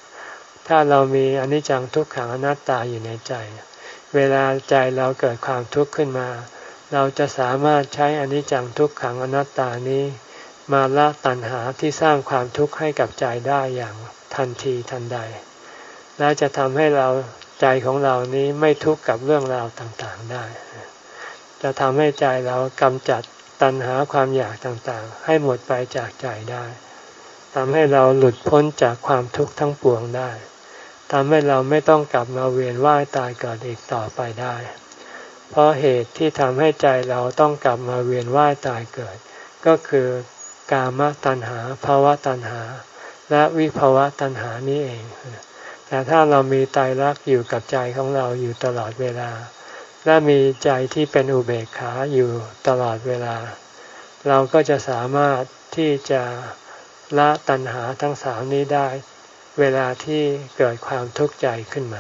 ถ้าเรามีอนิจจังทุกขังอนัตตาอยู่ในใจเวลาใจเราเกิดความทุกข์ขึ้นมาเราจะสามารถใช้อนิจจังทุกขังอนัตตานี้มาละตัณหาที่สร้างความทุกข์ให้กับใจได้อย่างทันทีทันใดและจะทำให้เราใจของเรานี้ไม่ทุกข์กับเรื่องราวต่างๆได้จะทำให้ใจเรากำจัดตัณหาความอยากต่างๆให้หมดไปจากใจได้ทำให้เราหลุดพ้นจากความทุกข์ทั้งปวงได้ทำให้เราไม่ต้องกลับมาเวียนว่ายตายเกิดอีกต่อไปได้เพราะเหตุที่ทำให้ใจเราต้องกลับมาเวียนว่ายตายเกิดก็คือกามตัณหาภวตัณหาและวิภวตัณหานี้เองแต่ถ้าเรามีไตรลักษณ์อยู่กับใจของเราอยู่ตลอดเวลาและมีใจที่เป็นอุเบกขาอยู่ตลอดเวลาเราก็จะสามารถที่จะละตัณหาทั้งสามนี้ได้เวลาที่เกิดความทุกข์ใจขึ้นมา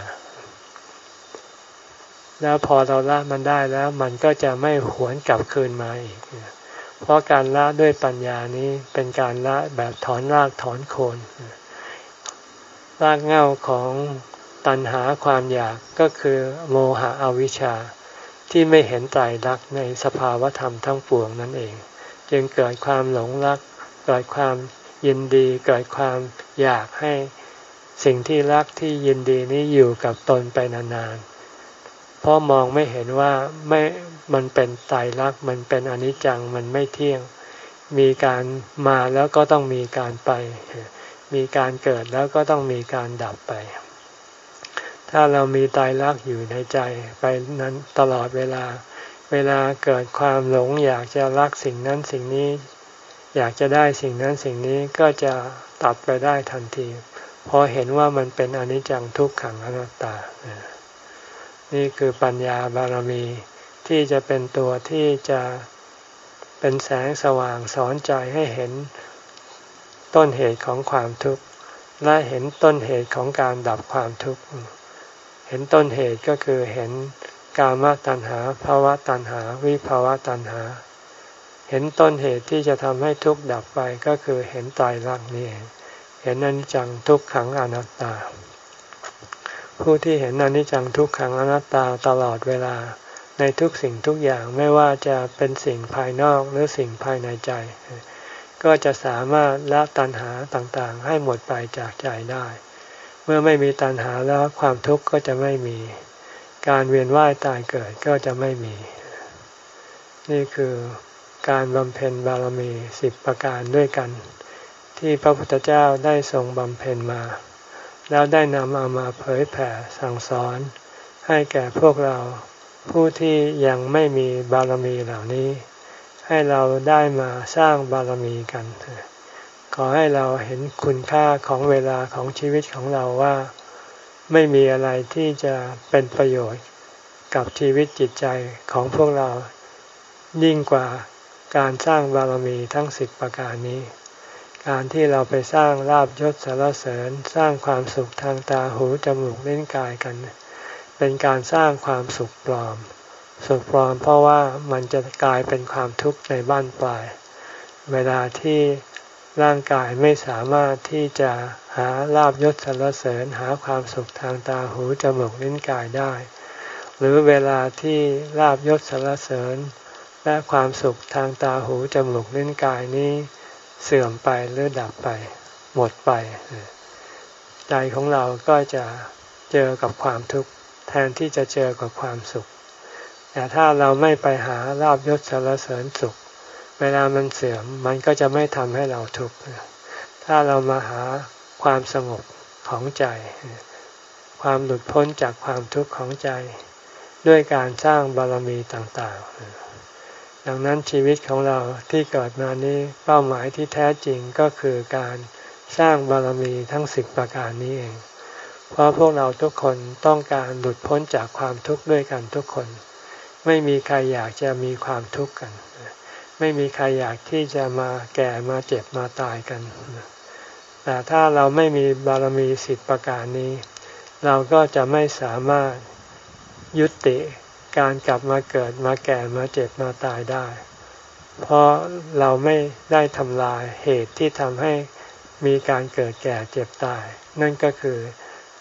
แล้วพอเราละมันได้แล้วมันก็จะไม่หวนกลับคืนมาอีกเพราะการละด้วยปัญญานี้เป็นการละแบบถอนรากถอนโคนรากเหง้าของตัณหาความอยากก็คือโมหะอวิชชาที่ไม่เห็นไตรลักษณ์ในสภาวธรรมทั้งปวงนั่นเองจึงเกิดความหลงรักเกิดความยินดีเกิดความอยากให้สิ่งที่รักที่ยินดีนี้อยู่กับตนไปนานๆเพราะมองไม่เห็นว่าไม่มันเป็นไตรลักษณ์มันเป็นอนิจจังมันไม่เที่ยงมีการมาแล้วก็ต้องมีการไปมีการเกิดแล้วก็ต้องมีการดับไปถ้าเรามีไตรลักษณ์อยู่ในใจไปนั้นตลอดเวลาเวลาเกิดความหลงอยากจะรักสิ่งนั้นสิ่งนี้อยากจะได้สิ่งนั้นสิ่งนี้ก็จะตัดไปได้ทันทีเพราะเห็นว่ามันเป็นอนิจจังทุกขังอนัตตานี่คือปัญญาบารมีที่จะเป็นตัวที่จะเป็นแสงสว่างสอนใจให้เห็นต้นเหตุของความทุกข์และเห็นต้นเหตุของการดับความทุกข์เห็นต้นเหตุก็คือเห็นกามตัณหาภวตัณหาวิภวตัณหาเห็นต้นเหตุที่จะทำให้ทุกข์ดับไปก็คือเห็นไตรลักษณ์นี่เห็นอนิจจังทุกขังอนัตตาผู้ที่เห็นอนิจจังทุกขังอนัตตาตลอดเวลาในทุกสิ่งทุกอย่างไม่ว่าจะเป็นสิ่งภายนอกหรือสิ่งภายในใจก็จะสามารถละตัณหาต่างๆให้หมดไปจากใจได้เมื่อไม่มีตัณหาแล้วความทุกข์ก็จะไม่มีการเวียนว่ายตายเกิดก็จะไม่มีนี่คือการบำเพ็ญบารมีสิบประการด้วยกันที่พระพุทธเจ้าได้ทรงบำเพ็ญมาแล้วได้นำเอามาเผยแผ่สั่งสอนให้แก่พวกเราผู้ที่ยังไม่มีบารมีเหล่านี้ให้เราได้มาสร้างบารมีกันขอให้เราเห็นคุณค่าของเวลาของชีวิตของเราว่าไม่มีอะไรที่จะเป็นประโยชน์กับชีวิตจิตใจของพวกเรายิ่งกว่าการสร้างบารมีทั้งสิบประการนี้การที่เราไปสร้างลาภยศสรรเสริญสร้างความสุขทางตาหูจมูกลิ้นกายกันเป็นการสร้างความสุขปลอมสุขปลอมเพราะว่ามันจะกลายเป็นความทุกข์ในบ้านปลายเวลาที่ร่างกายไม่สามารถที่จะหาลาภยศสรรเสริญหาความสุขทางตาหูจมูกลิ้นกายได้หรือเวลาที่ลาภยศสรรเสริญและความสุขทางตาหูจมูกลิ้นกายนี้เสื่อมไปหรือดับไปหมดไปใจของเราก็จะเจอกับความทุกข์แทนที่จะเจอกับความสุขแต่ถ้าเราไม่ไปหาลาภยศสรรเสริญสุขเวลามันเสื่อมมันก็จะไม่ทำให้เราทุกข์ถ้าเรามาหาความสงบของใจความหลุดพ้นจากความทุกข์ของใจด้วยการสร้างบารมีต่างๆดังนั้นชีวิตของเราที่เกิดมานี้เป้าหมายที่แท้จริงก็คือการสร้างบารมีทั้งสิบประการนี้เองเพราะพวกเราทุกคนต้องการหลุดพ้นจากความทุกข์ด้วยกันทุกคนไม่มีใครอยากจะมีความทุกข์กันไม่มีใครอยากที่จะมาแก่มาเจ็บมาตายกันแต่ถ้าเราไม่มีบารมีสิบประการนี้เราก็จะไม่สามารถยุติการกลับมาเกิดมาแก่มาเจ็บมาตายได้เพราะเราไม่ได้ทำลายเหตุที่ทำให้มีการเกิดแก่เจ็บตายนั่นก็คือ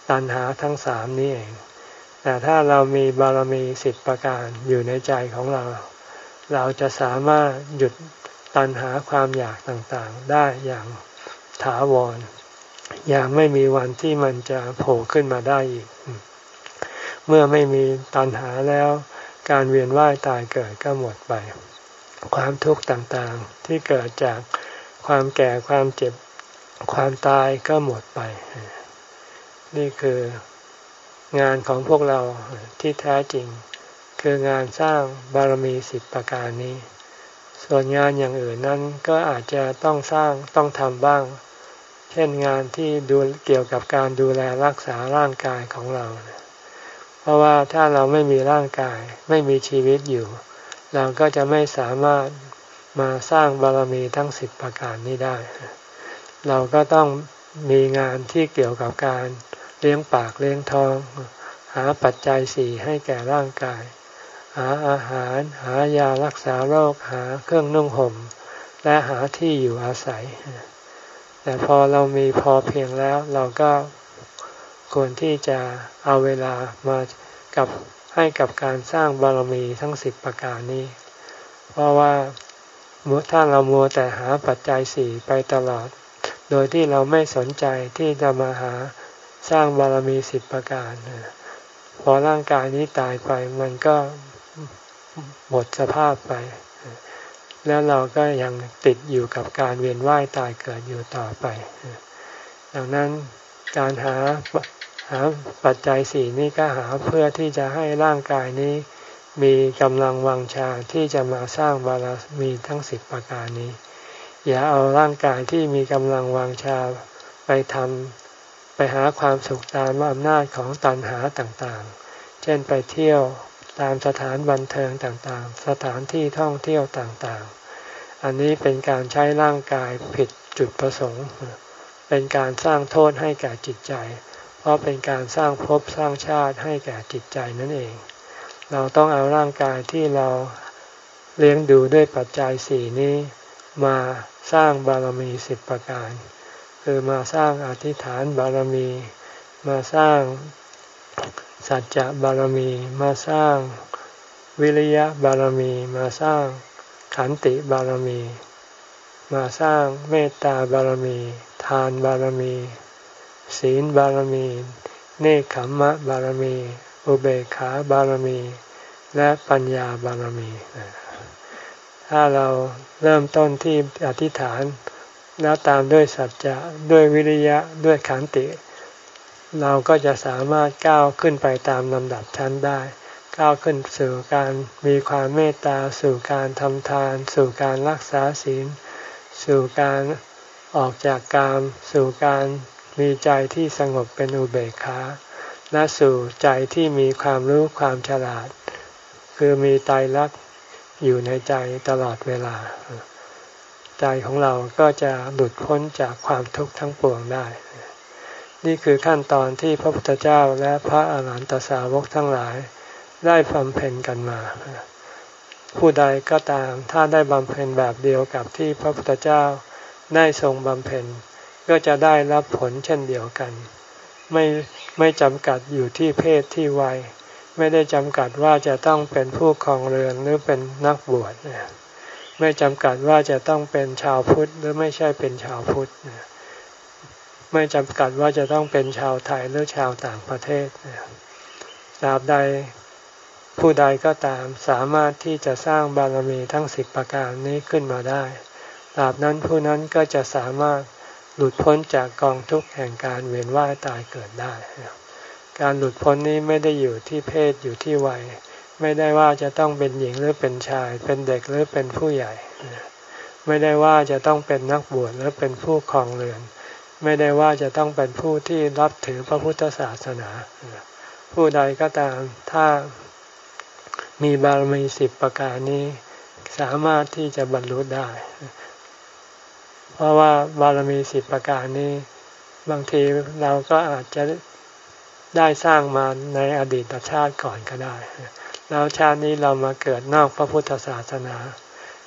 ตัณหาทั้งสามนี้เองแต่ถ้าเรามีบารมีสิบประการอยู่ในใจของเราเราจะสามารถหยุดตัณหาความอยากต่างๆได้อย่างถาวรอย่างไม่มีวันที่มันจะโผล่ขึ้นมาได้อีกเมื่อไม่มีตัณหาแล้วการเวียนว่ายตายเกิดก็หมดไปความทุกข์ต่างๆที่เกิดจากความแก่ความเจ็บความตายก็หมดไปนี่คืองานของพวกเราที่แท้จริงคืองานสร้างบารมีสิบประการนี้ส่วนงานอย่างอื่นนั้นก็อาจจะต้องสร้างต้องทำบ้างเช่นงานที่ดูเกี่ยวกับการดูแลรักษาร่างกายของเราเพราะว่าถ้าเราไม่มีร่างกายไม่มีชีวิตอยู่เราก็จะไม่สามารถมาสร้างบารมีทั้งสิบประการนี้ได้เราก็ต้องมีงานที่เกี่ยวกับการเลี้ยงปากเลี้ยงท้องหาปัจจัยสี่ให้แก่ร่างกายหาอาหารหายารักษาโรคหาเครื่องนุ่งห่มและหาที่อยู่อาศัยแต่พอเรามีพอเพียงแล้วเราก็ควรที่จะเอาเวลามากับให้กับการสร้างบารมีทั้งสิบประการนี้เพราะว่าถ้าเรามัวแต่หาปัจจัยสี่ไปตลอดโดยที่เราไม่สนใจที่จะมาหาสร้างบารมีสิบประการพอร่างกายนี้ตายไปมันก็หมดสภาพไปแล้วเราก็ยังติดอยู่กับการเวียนว่ายตายเกิดอยู่ต่อไปดังนั้นการหาหาปัจจัยสี่นี้ก็หาเพื่อที่จะให้ร่างกายนี้มีกำลังวังชาที่จะมาสร้างบารมีทั้งสิบประการนี้อย่าเอาร่างกายที่มีกำลังวังชาไปทำไปหาความสุขตามอำนาจของตัณหาต่างๆเช่นไปเที่ยวตามสถานบันเทิงต่างๆสถานที่ท่องเที่ยวต่างๆอันนี้เป็นการใช้ร่างกายผิดจุดประสงค์เป็นการสร้างโทษให้แก่จิตใจเพราะเป็นการสร้างภพสร้างชาติให้แก่จิตใจนั่นเองเราต้องเอาร่างกายที่เราเลี้ยงดูด้วยปัจจัยสี่นี้มาสร้างบารมีสิบประการคือมาสร้างอธิษฐานบารมีมาสร้างสัจจะบารมีมาสร้างวิริยะบารมีมาสร้างขันติบารมีมาสร้างเมตตาบารมีทานบารมีศีลบารมีเนคขมมะบารมีอุเบกขาบารมีและปัญญาบารมีถ้าเราเริ่มต้นที่อธิษฐานแล้วตามด้วยสัจจะด้วยวิริยะด้วยขันติเราก็จะสามารถก้าวขึ้นไปตามลำดับชั้นได้ก้าวขึ้นสู่การมีความเมตตาสู่การทำทานสู่การรักษาศีลสู่การออกจากกามสู่การมีใจที่สงบเป็นอุเบกขาและสู่ใจที่มีความรู้ความฉลาดคือมีไตรลักษณ์อยู่ในใจตลอดเวลาใจของเราก็จะหลุดพ้นจากความทุกข์ทั้งปวงได้นี่คือขั้นตอนที่พระพุทธเจ้าและพระอาหารหันตสาวกทั้งหลายได้บำเพ็ญกันมาผู้ใดก็ตามถ้าได้บำเพ็ญแบบเดียวกับที่พระพุทธเจ้าได้ทรงบำเพ็ญก็จะได้รับผลเช่นเดียวกันไม่ไม่จำกัดอยู่ที่เพศที่วัยไม่ได้จำกัดว่าจะต้องเป็นผู้ครองเรือนหรือเป็นนักบวชไม่จำกัดว่าจะต้องเป็นชาวพุทธหรือไม่ใช่เป็นชาวพุทธไม่จำกัดว่าจะต้องเป็นชาวไทยหรือชาวต่างประเทศตราบใดผู้ใดก็ตามสามารถที่จะสร้างบารมีทั้งสิบประการนี้ขึ้นมาได้ตราบนั้นผู้นั้นก็จะสามารถหลุดพ้นจากกองทุกข์แห่งการเวียนว่ายตายเกิดได้การหลุดพ้นนี้ไม่ได้อยู่ที่เพศอยู่ที่วัยไม่ได้ว่าจะต้องเป็นหญิงหรือเป็นชายเป็นเด็กหรือเป็นผู้ใหญ่ไม่ได้ว่าจะต้องเป็นนักบวชหรือเป็นผู้ครองเรือนไม่ได้ว่าจะต้องเป็นผู้ที่รับถือพระพุทธศาสนาผู้ใดก็ตามถ้ามีบารมีสิบประการนี้สามารถที่จะบรรลุได้เพราะว่าบารมีสิบประการนี้บางทีเราก็อาจจะได้สร้างมาในอดีตชาติก่อนก็ได้แล้วชาตินี้เรามาเกิดนอกพระพุทธศาสนา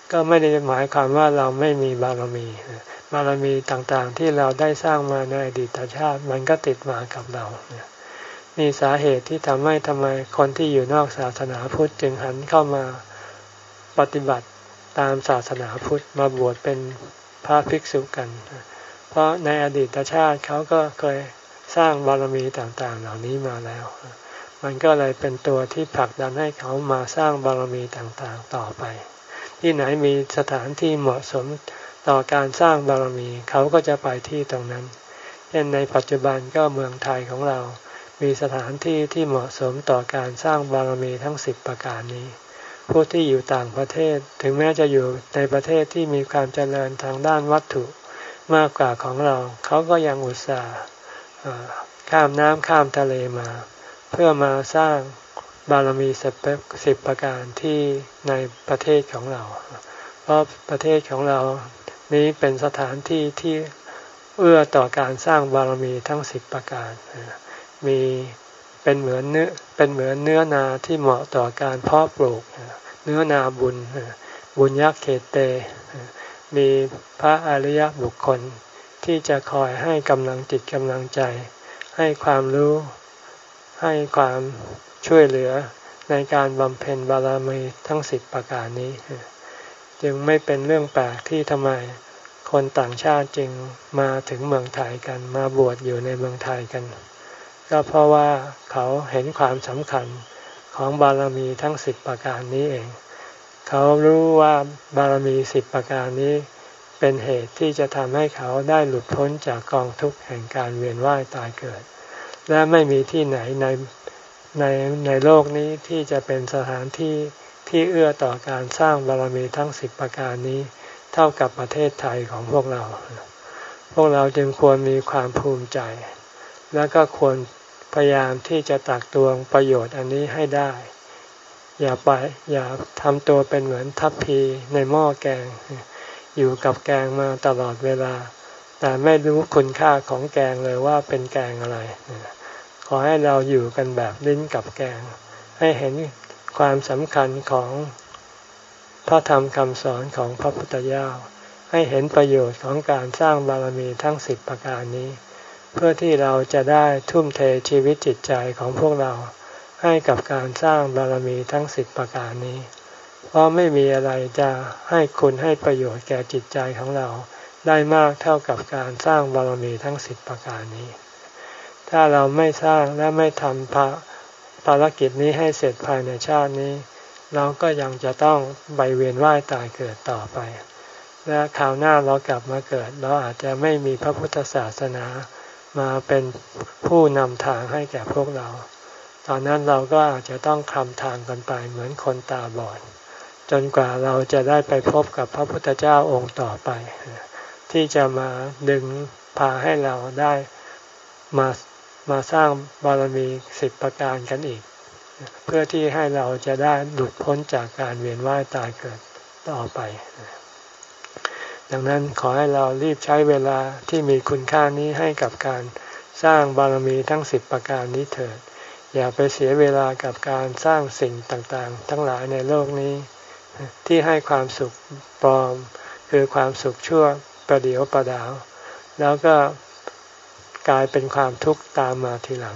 ก็ไม่ได้หมายความว่าเราไม่มีบารมีบารมีต่างๆที่เราได้สร้างมาในอดีตชาติมันก็ติดมากับเรานี่สาเหตุที่ทำให้ทำไมคนที่อยู่นอกศาสนาพุทธจึงหันเข้ามาปฏิบัติตามศาสนาพุทธมาบวชเป็นพระภิกษุกันเพราะในอดีตชาติเขาก็เคยสร้างบารมีต่างๆเหล่านี้มาแล้วมันก็เลยเป็นตัวที่ผลักดันให้เขามาสร้างบารมีต่างๆต่อไปที่ไหนมีสถานที่เหมาะสมต่อการสร้างบารมีเขาก็จะไปที่ตรงนั้นเช่นในปัจจุบันก็เมืองไทยของเรามีสถานที่ที่เหมาะสมต่อการสร้างบารมีทั้งสิบประการนี้ผู้ที่อยู่ต่างประเทศถึงแม้จะอยู่ในประเทศที่มีความเจริญทางด้านวัตถุมากกว่าของเราเขาก็ยังอุตส่าห์ข้ามน้ำข้ามทะเลมาเพื่อมาสร้างบารมีสิบประการที่ในประเทศของเราเพราะประเทศของเรานี้เป็นสถานที่ที่เอื้อต่อการสร้างบารมีทั้งสิบประการมีเป็นเหมือนเนื้อเป็นเหมือนเนื้อนาที่เหมาะต่อการเพาะปลูกเนื้อนาบุญบุญยักษ์เขตเตมีพระอริยบุคคลที่จะคอยให้กำลังจิตกำลังใจให้ความรู้ให้ความช่วยเหลือในการบำเพ็ญบารมีทั้งสิบประการนี้จึงไม่เป็นเรื่องแปลกที่ทำไมคนต่างชาติจึงมาถึงเมืองไทยกันมาบวชอยู่ในเมืองไทยกันก็เพราะว่าเขาเห็นความสำคัญของบารมีทั้งสิบประการนี้เองเขารู้ว่าบารมีสิบประการนี้เป็นเหตุที่จะทำให้เขาได้หลุดพ้นจากกองทุกข์แห่งการเวียนว่ายตายเกิดและไม่มีที่ไหนในในในโลกนี้ที่จะเป็นสถานที่ที่เอื้อต่อการสร้างบารมีทั้งสิบประการนี้เท่ากับประเทศไทยของพวกเราพวกเราจึงควรมีความภูมิใจและก็ควรพยายามที่จะตักตวงประโยชน์อันนี้ให้ได้อย่าไปอย่าทำตัวเป็นเหมือนทัพพีในหม้อแกงอยู่กับแกงมาตลอดเวลาแต่ไม่รู้คุณค่าของแกงเลยว่าเป็นแกงอะไรขอให้เราอยู่กันแบบลิ้นกับแกงให้เห็นความสำคัญของพระธรรมคำสอนของพระพุทธเจ้าให้เห็นประโยชน์ของการสร้างบารมีทั้งสิบประการนี้เพื่อที่เราจะได้ทุ่มเทชีวิตจิตใจของพวกเราให้กับการสร้างบารมีทั้งสิบประการนี้เพราะไม่มีอะไรจะให้คุณให้ประโยชน์แก่จิตใจของเราได้มากเท่ากับการสร้างบารมีทั้งสิบประการนี้ถ้าเราไม่สร้างและไม่ทำภารกิจนี้ให้เสร็จภายในชาตินี้เราก็ยังจะต้องไปเวียนว่ายตายเกิดต่อไปและคราวหน้าเรากลับมาเกิดเราอาจจะไม่มีพระพุทธศาสนามาเป็นผู้นำทางให้แก่พวกเราตอนนั้นเราก็อาจจะต้องคลำทางกันไปเหมือนคนตาบอดจนกว่าเราจะได้ไปพบกับพระพุทธเจ้าองค์ต่อไปที่จะมาดึงพาให้เราได้มามาสร้างบารมีสิบประการกันอีกเพื่อที่ให้เราจะได้หลุดพ้นจากการเวียนว่ายตายเกิดต่อไปดังนั้นขอให้เรารีบใช้เวลาที่มีคุณค่านี้ให้กับการสร้างบารมีทั้งสิบประการนี้เถิดอย่าไปเสียเวลากับการสร้างสิ่งต่างๆทั้งหลายในโลกนี้ที่ให้ความสุขปลอมคือความสุขชั่วประเดียวประดาวแล้วก็กลายเป็นความทุกข์ตามมาทีหลัง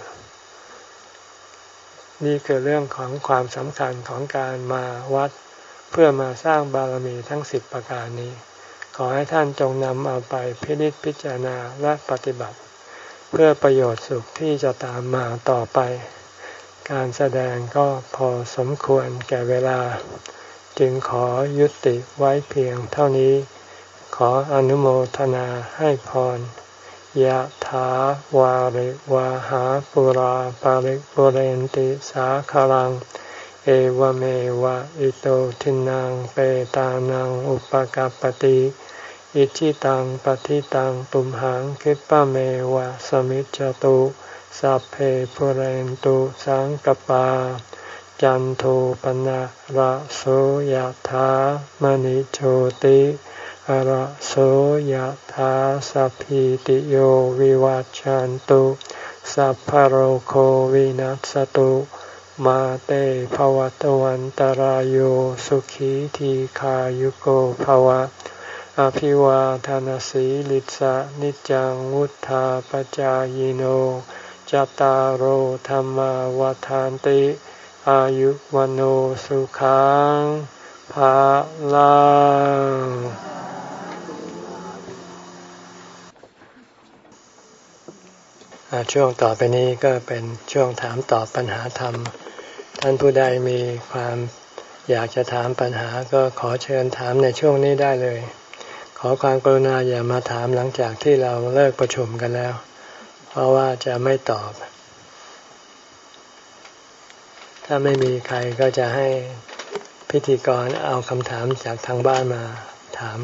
นี่คือเรื่องของความสำคัญของการมาวัดเพื่อมาสร้างบารมีทั้งสิบประการนี้ขอให้ท่านจงนำเอาไปพินิจพิจารณาและปฏิบัติเพื่อประโยชน์สุขที่จะตามมาต่อไปการแสดงก็พอสมควรแก่เวลาจึงขอยุติไว้เพียงเท่านี้ขออนุโมทนาให้พรยะถาวาริวาหาปุราปาริปุเรนติสาคารังเอวเมวะอิโตทินังเปตานังอุปกัปปติอิจิตังปฏิตังตุมหังคิปะเมวะสมิจจตุสัพเพปุเรนตุสังกปาจันโทปนะระโสยถามณิโชติระโสยถาสัพพิติโยวิวัจจันตุสัพพะโรโควินัสตุมาเตภวัตวันตารโยสุขีทีขายุโกภวะอภิวาทานสีลิสะนิจังวุธาปจายโนจตารโหธรรมวาทานติอายุวันโอสุขังภาลังช่วงต่อไปนี้ก็เป็นช่วงถามตอบปัญหาธรรมท่านผู้ใดมีความอยากจะถามปัญหาก็ขอเชิญถามในช่วงนี้ได้เลยขอความกรุณาอย่ามาถามหลังจากที่เราเลิกประชุมกันแล้วเพราะว่าจะไม่ตอบถ้าไม่มีใครก็จะให้พิธีกรเอาคำถามจากทางบ้านมาถาม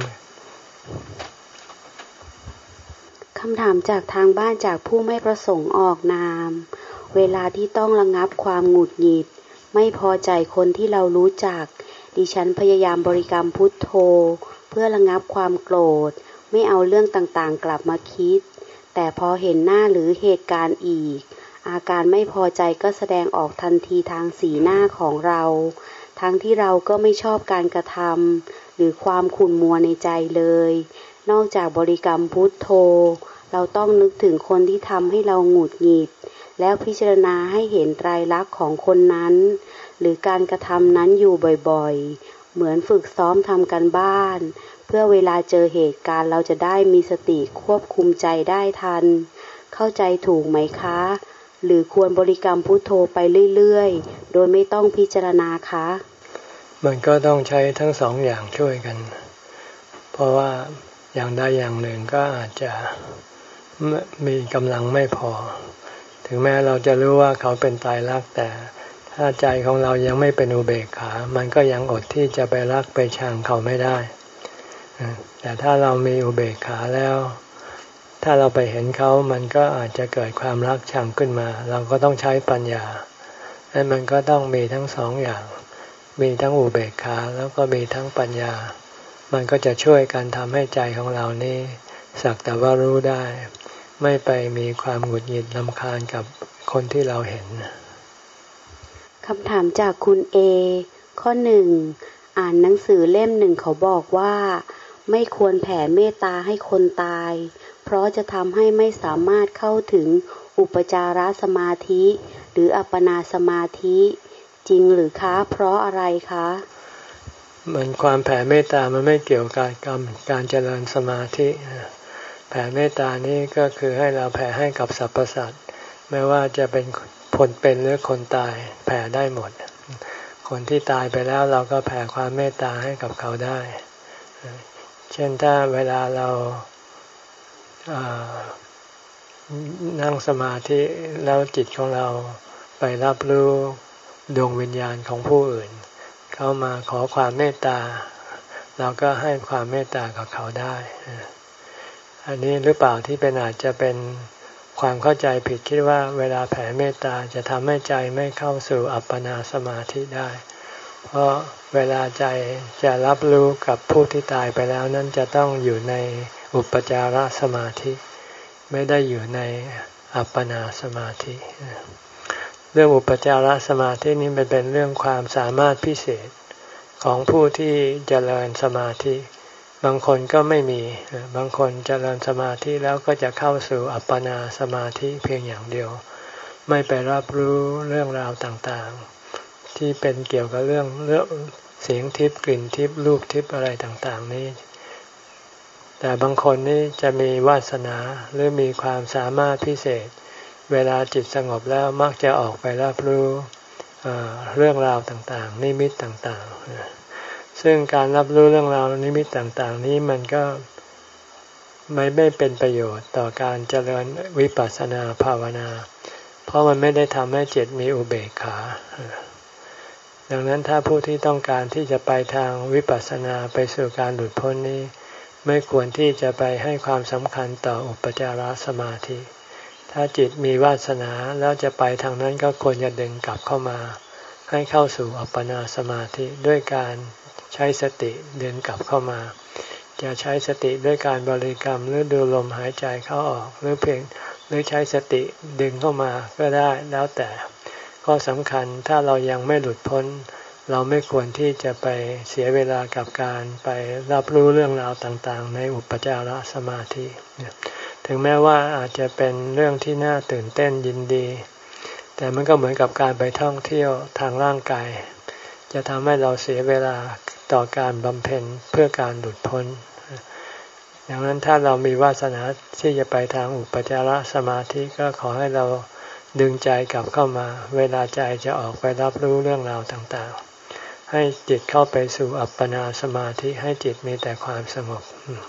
คำถามจากทางบ้านจากผู้ไม่ประสงค์ออกนามเวลาที่ต้องระงับความหงุดหงิดไม่พอใจคนที่เรารู้จักดิฉันพยายามบริกรรมพุทโธเพื่อระงับความโกรธไม่เอาเรื่องต่างๆกลับมาคิดแต่พอเห็นหน้าหรือเหตุการณ์อีกอาการไม่พอใจก็แสดงออกทันทีทางสีหน้าของเราทั้งที่เราก็ไม่ชอบการกระทำหรือความขุ่นมัวในใจเลยนอกจากบริกรรมพุทโธเราต้องนึกถึงคนที่ทำให้เราหงุดหงิดแล้วพิจารณาให้เห็นไตรลักษณ์ของคนนั้นหรือการกระทำนั้นอยู่บ่อยๆเหมือนฝึกซ้อมทำการบ้านเพื่อเวลาเจอเหตุการณ์เราจะได้มีสติควบคุมใจได้ทันเข้าใจถูกไหมคะหรือควรบริกรรมพุทโธไปเรื่อยๆโดยไม่ต้องพิจารณาคะมันก็ต้องใช้ทั้งสองอย่างช่วยกันเพราะว่าอย่างใดอย่างหนึ่งก็อาจจะมีกำลังไม่พอถึงแม้เราจะรู้ว่าเขาเป็นตายรักแต่ถ้าใจของเรายังไม่เป็นอุเบกขามันก็ยังอดที่จะไปรักไปชังเขาไม่ได้แต่ถ้าเรามีอุเบกขาแล้วถ้าเราไปเห็นเขามันก็อาจจะเกิดความรักชังขึ้นมาเราก็ต้องใช้ปัญญาและมันก็ต้องมีทั้งสองอย่างมีทั้งอุเบกขาแล้วก็มีทั้งปัญญามันก็จะช่วยกันทำให้ใจของเรานี่สักแต่ว่ารู้ได้ไม่ไปมีความหงุดหงิดรำคาญกับคนที่เราเห็นคำถามจากคุณเอข้อหนึ่งอ่านหนังสือเล่มหนึ่งเขาบอกว่าไม่ควรแผ่เมตตาให้คนตายเพราะจะทำให้ไม่สามารถเข้าถึงอุปจารสมาธิหรืออัปปนาสมาธิจริงหรือคะเพราะอะไรคะมันความแผ่เมตตามันไม่เกี่ยวกับการการเจริญสมาธิแผ่เมตตานี้ก็คือให้เราแผ่ให้กับสรรพสัตว์ไม่ว่าจะเป็นคนเป็นหรือคนตายแผ่ได้หมดคนที่ตายไปแล้วเราก็แผ่ความเมตตาให้กับเขาได้เช่นถ้าเวลาเรานั่งสมาธิแล้วจิตของเราไปรับรู้ดวงวิญญาณของผู้อื่นเขามาขอความเมตตาเราก็ให้ความเมตตากับเขาได้อันนี้หรือเปล่าที่เป็นอาจจะเป็นความเข้าใจผิดคิดว่าเวลาแผ่เมตตาจะทำให้ใจไม่เข้าสู่อัปปนาสมาธิได้เพราะเวลาใจจะรับรู้กับผู้ที่ตายไปแล้วนั้นจะต้องอยู่ในอุปจารสมาธิไม่ได้อยู่ในอัปปนาสมาธิเรื่องอุปจารสมาธินี้มันเป็นเรื่องความสามารถพิเศษของผู้ที่เจริญสมาธิบางคนก็ไม่มีบางคนเจริญสมาธิแล้วก็จะเข้าสู่อัปปนาสมาธิเพียงอย่างเดียวไม่ไปรับรู้เรื่องราวต่างๆที่เป็นเกี่ยวกับเรื่องเรื่องเสียงทิพย์กลิ่นทิพย์รูปทิพย์อะไรต่างๆนี้แต่บางคนนี่จะมีวาสนาหรือมีความสามารถพิเศษเวลาจิตสงบแล้วมักจะออกไปรับรู้เรื่องราวต่างๆนิมิตต่างๆซึ่งการรับรู้เรื่องราวนิมิตต่างๆนี้มันก็ไม่ไม่เป็นประโยชน์ต่อการเจริญวิปัสสนาภาวนาเพราะมันไม่ได้ทำให้จิตมีอุเบกขาดังนั้นถ้าผู้ที่ต้องการที่จะไปทางวิปัสสนาไปสู่การหลุดพ้นนี้ไม่ควรที่จะไปให้ความสำคัญต่ออุปจารสมาธิถ้าจิตมีวาสนาแล้วจะไปทางนั้นก็ควรจะดึงกลับเข้ามาให้เข้าสู่อัปปนาสมาธิด้วยการใช้สติดึงกลับเข้ามาจะใช้สติด้วยการบริกรรมหรือดูลมหายใจเข้าออกหรือเพียงหรือใช้สติดึงเข้ามาก็ได้แล้วแต่ข้อสำคัญถ้าเรายังไม่หลุดพ้นเราไม่ควรที่จะไปเสียเวลากับการไปรับรู้เรื่องราวต่างๆในอุปจารสมาธิถึงแม้ว่าอาจจะเป็นเรื่องที่น่าตื่นเต้นยินดีแต่มันก็เหมือนกับการไปท่องเที่ยวทางร่างกายจะทำให้เราเสียเวลาต่อการบำเพ็ญเพื่อการหลุดพ้นดังนั้นถ้าเรามีวาสนาที่จะไปทางอุปจารสมาธิก็ขอให้เราดึงใจกลับเข้ามาเวลาใจจะออกไปรับรู้เรื่องราวต่างๆให้จิตเข้าไปสู่อัปปนาสมาธิให้จิตมีแต่ความสงบ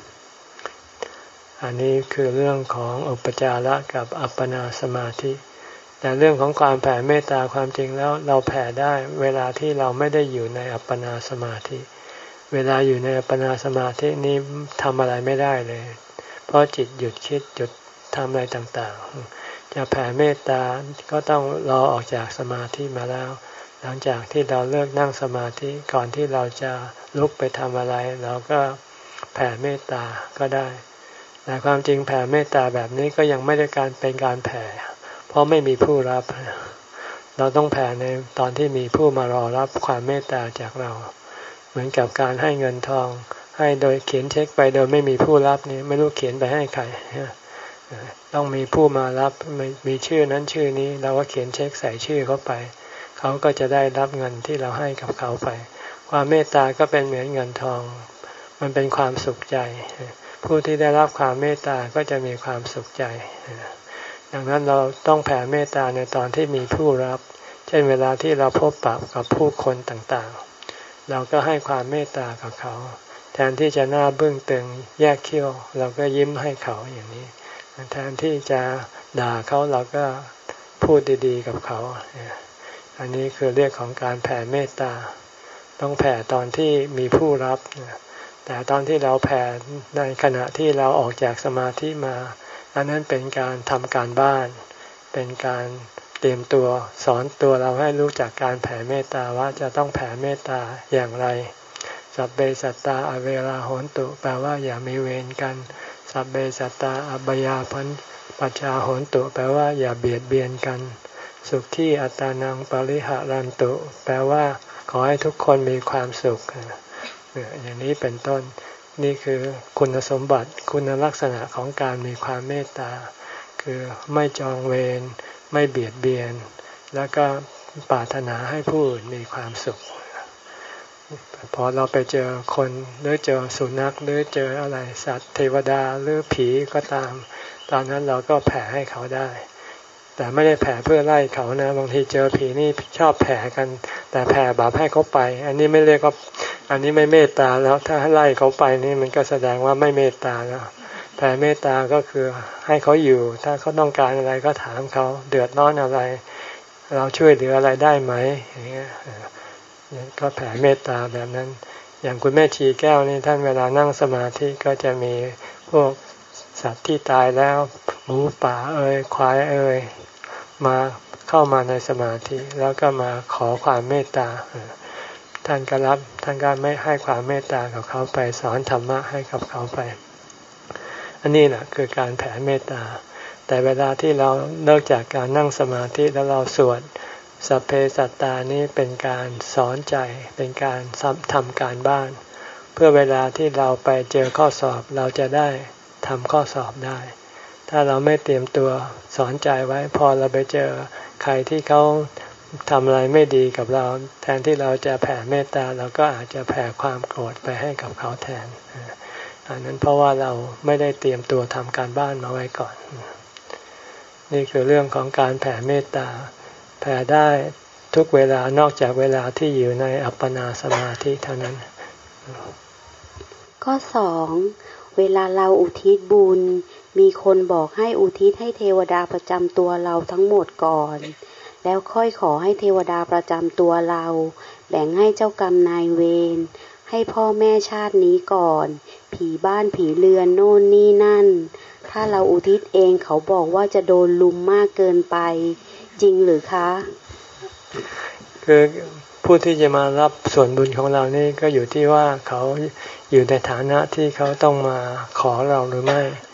อันนี้คือเรื่องของอุปจารกับอัปปนาสมาธิแต่เรื่องของความแผ่เมตตาความจริงแล้วเราแผ่ได้เวลาที่เราไม่ได้อยู่ในอัปปนาสมาธิเวลาอยู่ในอัปปนาสมาธินี้ทำอะไรไม่ได้เลยเพราะจิตหยุดคิดหยุดทำอะไรต่างๆจะแผ่เมตตาก็ต้องรอออกจากสมาธิมาแล้วหลังจากที่เราเลิกนั่งสมาธิก่อนที่เราจะลุกไปทำอะไรเราก็แผ่เมตตาก็ได้แต่ความจริงแผ่เมตตาแบบนี้ก็ยังไม่ได้การเป็นการแผ่เพราะไม่มีผู้รับเราต้องแผ่ในตอนที่มีผู้มารอรับความเมตตาจากเราเหมือนกับการให้เงินทองให้โดยเขียนเช็คไปโดยไม่มีผู้รับนี่ไม่รู้เขียนไปให้ใครต้องมีผู้มารับมีชื่อนั้นชื่อนี้เราก็เขียนเช็คใส่ชื่อเขาไปเขาก็จะได้รับเงินที่เราให้กับเขาไปความเมตตาก็เป็นเหมือนเงินทองมันเป็นความสุขใจผู้ที่ได้รับความเมตตาก็จะมีความสุขใจดังนั้นเราต้องแผ่เมตตาในตอนที่มีผู้รับเช่นเวลาที่เราพบปะกับผู้คนต่างๆเราก็ให้ความเมตตากับเขาแทนที่จะหน้าบึ้งตึงแยกเขี้ยวเราก็ยิ้มให้เขาอย่างนี้แทนที่จะด่าเขาเราก็พูดดีๆกับเขาอันนี้คือเรื่องของการแผ่เมตตาต้องแผ่ตอนที่มีผู้รับแต่ตอนที่เราแผ่ในขณะที่เราออกจากสมาธิมาอันนั้นเป็นการทำการบ้านเป็นการเตรียมตัวสอนตัวเราให้รู้จักการแผ่เมตตาว่าจะต้องแผ่เมตตาอย่างไรสัพเพสัตตาอเวราโหนตุแปลว่าอย่ามีเวรกันสัพเพสัตตาอัปยาพันปัจจาโหนตุแปลว่าอย่าเบียดเบียนกันสุขที่อัตตานังปริหารันตุแปลว่าขอให้ทุกคนมีความสุขอย่างนี้เป็นต้นนี่คือคุณสมบัติคุณลักษณะของการมีความเมตตาคือไม่จองเวรไม่เบียดเบียนแล้วก็ปรารถนาให้ผู้อื่นมีความสุขพอเราไปเจอคนหรือเจอสุนัขหรือเจออะไรสัตว์เทวดาหรือผีก็ตามตอนนั้นเราก็แผ่ให้เขาได้แต่ไม่ได้แผ่เพื่อไล่เขานะบางทีเจอผีนี่ชอบแผ่กันแต่แผ่บาปให้เขาไปอันนี้ไม่เรียกว่าอันนี้ไม่เมตตาแล้วถ้าไล่เขาไปนี่มันก็แสดงว่าไม่เมตตาแล้วแผ่เมตตาก็คือให้เขาอยู่ถ้าเขาต้องการอะไรก็ถามเขาเดือดร้อนอะไรเราช่วยเหลืออะไรได้ไหมอย่างเงี้ยก็แผ่เมตตาแบบนั้นอย่างคุณแม่ชีแก้วนี่ท่านเวลานั่งสมาธิก็จะมีพวกสัตว์ที่ตายแล้วหมูป่าเอ่ยควายเอ่ยมาเข้ามาในสมาธิแล้วก็มาขอความเมตตาท่านก็รับท่านก็ไม่ให้ความเมตตากับเขาไปสอนธรรมะให้กับเขาไปอันนี้แหละคือการแผ่เมตตาแต่เวลาที่เราเลิกจากการนั่งสมาธิแล้วเราสวดสัพเพสัตตานี้เป็นการสอนใจเป็นการทำการบ้านเพื่อเวลาที่เราไปเจอข้อสอบเราจะได้ทำข้อสอบได้ถ้าเราไม่เตรียมตัวสอนใจไว้พอเราไปเจอใครที่เขาทำอะไรไม่ดีกับเราแทนที่เราจะแผ่เมตตาเราก็อาจจะแผ่ความโกรธไปให้กับเขาแทนอันนั้นเพราะว่าเราไม่ได้เตรียมตัวทำการบ้านมาไว้ก่อนนี่คือเรื่องของการแผ่เมตตาแผ่ได้ทุกเวลานอกจากเวลาที่อยู่ในอัปปนาสมาธิเท่านั้นข้อสองเวลาเราอุทิศบุญมีคนบอกให้อุทิศให้เทวดาประจำตัวเราทั้งหมดก่อนแล้วค่อยขอให้เทวดาประจำตัวเราแบ่งให้เจ้ากรรมนายเวรให้พ่อแม่ชาตินี้ก่อนผีบ้านผีเรือนโน่นนี่นั่นถ้าเราอุทิศเองเขาบอกว่าจะโดนลุมมากเกินไปจริงหรือคะคือผู้ที่จะมารับส่วนบุญของเรานี่ก็อยู่ที่ว่าเขาอยู่ในฐานะที่เขาต้องมาขอเราหรือไม่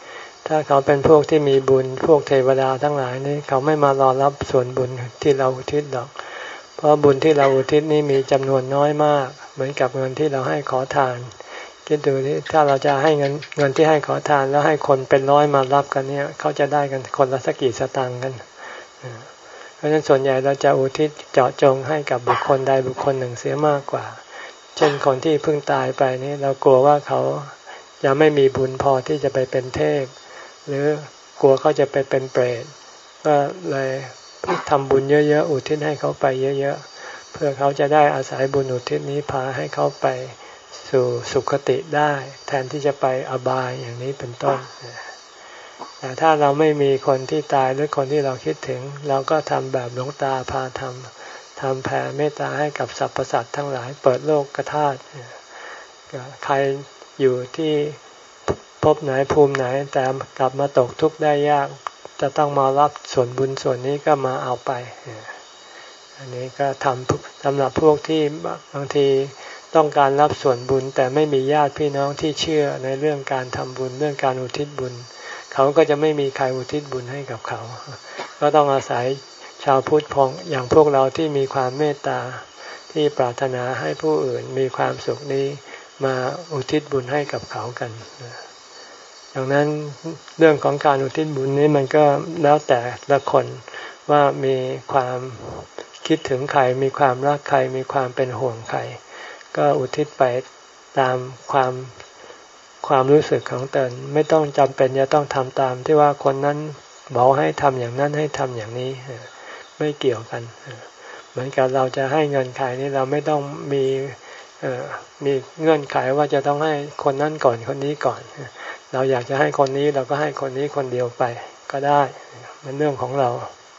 ถ้าเขาเป็นพวกที่มีบุญพวกเทวดาทั้งหลายนี่เขาไม่มารอรับส่วนบุญที่เราอุทิศหรอกเพราะบุญที่เราอุทิศนี่มีจำนวนน้อยมากเหมือนกับเงินที่เราให้ขอทานคิดดูที่ถ้าเราจะให้เงินเงินที่ให้ขอทานแล้วให้คนเป็นร้อยมารับกันเนี่ยเขาจะได้กันคนละสักกี่สตางค์กันเพราะฉะนั้นส่วนใหญ่เราจะอุทิศเจาะจงให้กับบุคคลใดบุคคลหนึ่งเสียมากกว่าเช่นคนที่เพิ่งตายไปนี่เรากลัวว่าเขาจะไม่มีบุญพอที่จะไปเป็นเทพหรือกลัวเขาจะไปเป็นเปรตก็เลยทำบุญเยอะๆอุทิศให้เขาไปเยอะๆเพื่อเขาจะได้อาศัยบุญอุทิศนี้พาให้เขาไปสู่สุคติได้แทนที่จะไปอบายอย่างนี้เป็นต้นแต่ถ้าเราไม่มีคนที่ตายหรือคนที่เราคิดถึงเราก็ทำแบบหลวงตาพาทำทำแผ่เมตตาให้กับสรรพสัตว์ทั้งหลายเปิดโลกธาตุใครอยู่ที่ภพไหนภูมิไหนแต่กลับมาตกทุกข์ได้ยากจะต้องมารับส่วนบุญส่วนนี้ก็มาเอาไปอันนี้ก็ทำสำหรับพวกที่บางทีต้องการรับส่วนบุญแต่ไม่มีญาติพี่น้องที่เชื่อในเรื่องการทำบุญเรื่องการอุทิศบุญเขาก็จะไม่มีใครอุทิศบุญให้กับเขาก็ต้องอาศัยชาวพุทธพองอย่างพวกเราที่มีความเมตตาที่ปรารถนาให้ผู้อื่นมีความสุขนี้มาอุทิศบุญให้กับเขากันดังนั้นเรื่องของการอุทิศบุญนี้มันก็แล้วแต่ละคนว่ามีความคิดถึงใครมีความรักใครมีความเป็นห่วงใครก็อุทิศไปตามความความรู้สึกของตนไม่ต้องจำเป็นจะต้องทำตามที่ว่าคนนั้นบอกให้ทำอย่างนั้นให้ทำอย่างนี้ไม่เกี่ยวกันเหมือนกับเราจะให้เงินใครนี่เราไม่ต้องมีมีเงื่อนไขว่าจะต้องให้คนนั้นก่อนคนนี้ก่อนเราอยากจะให้คนนี้เราก็ให้คนนี้คนเดียวไปก็ได้มันเรื่องของเรา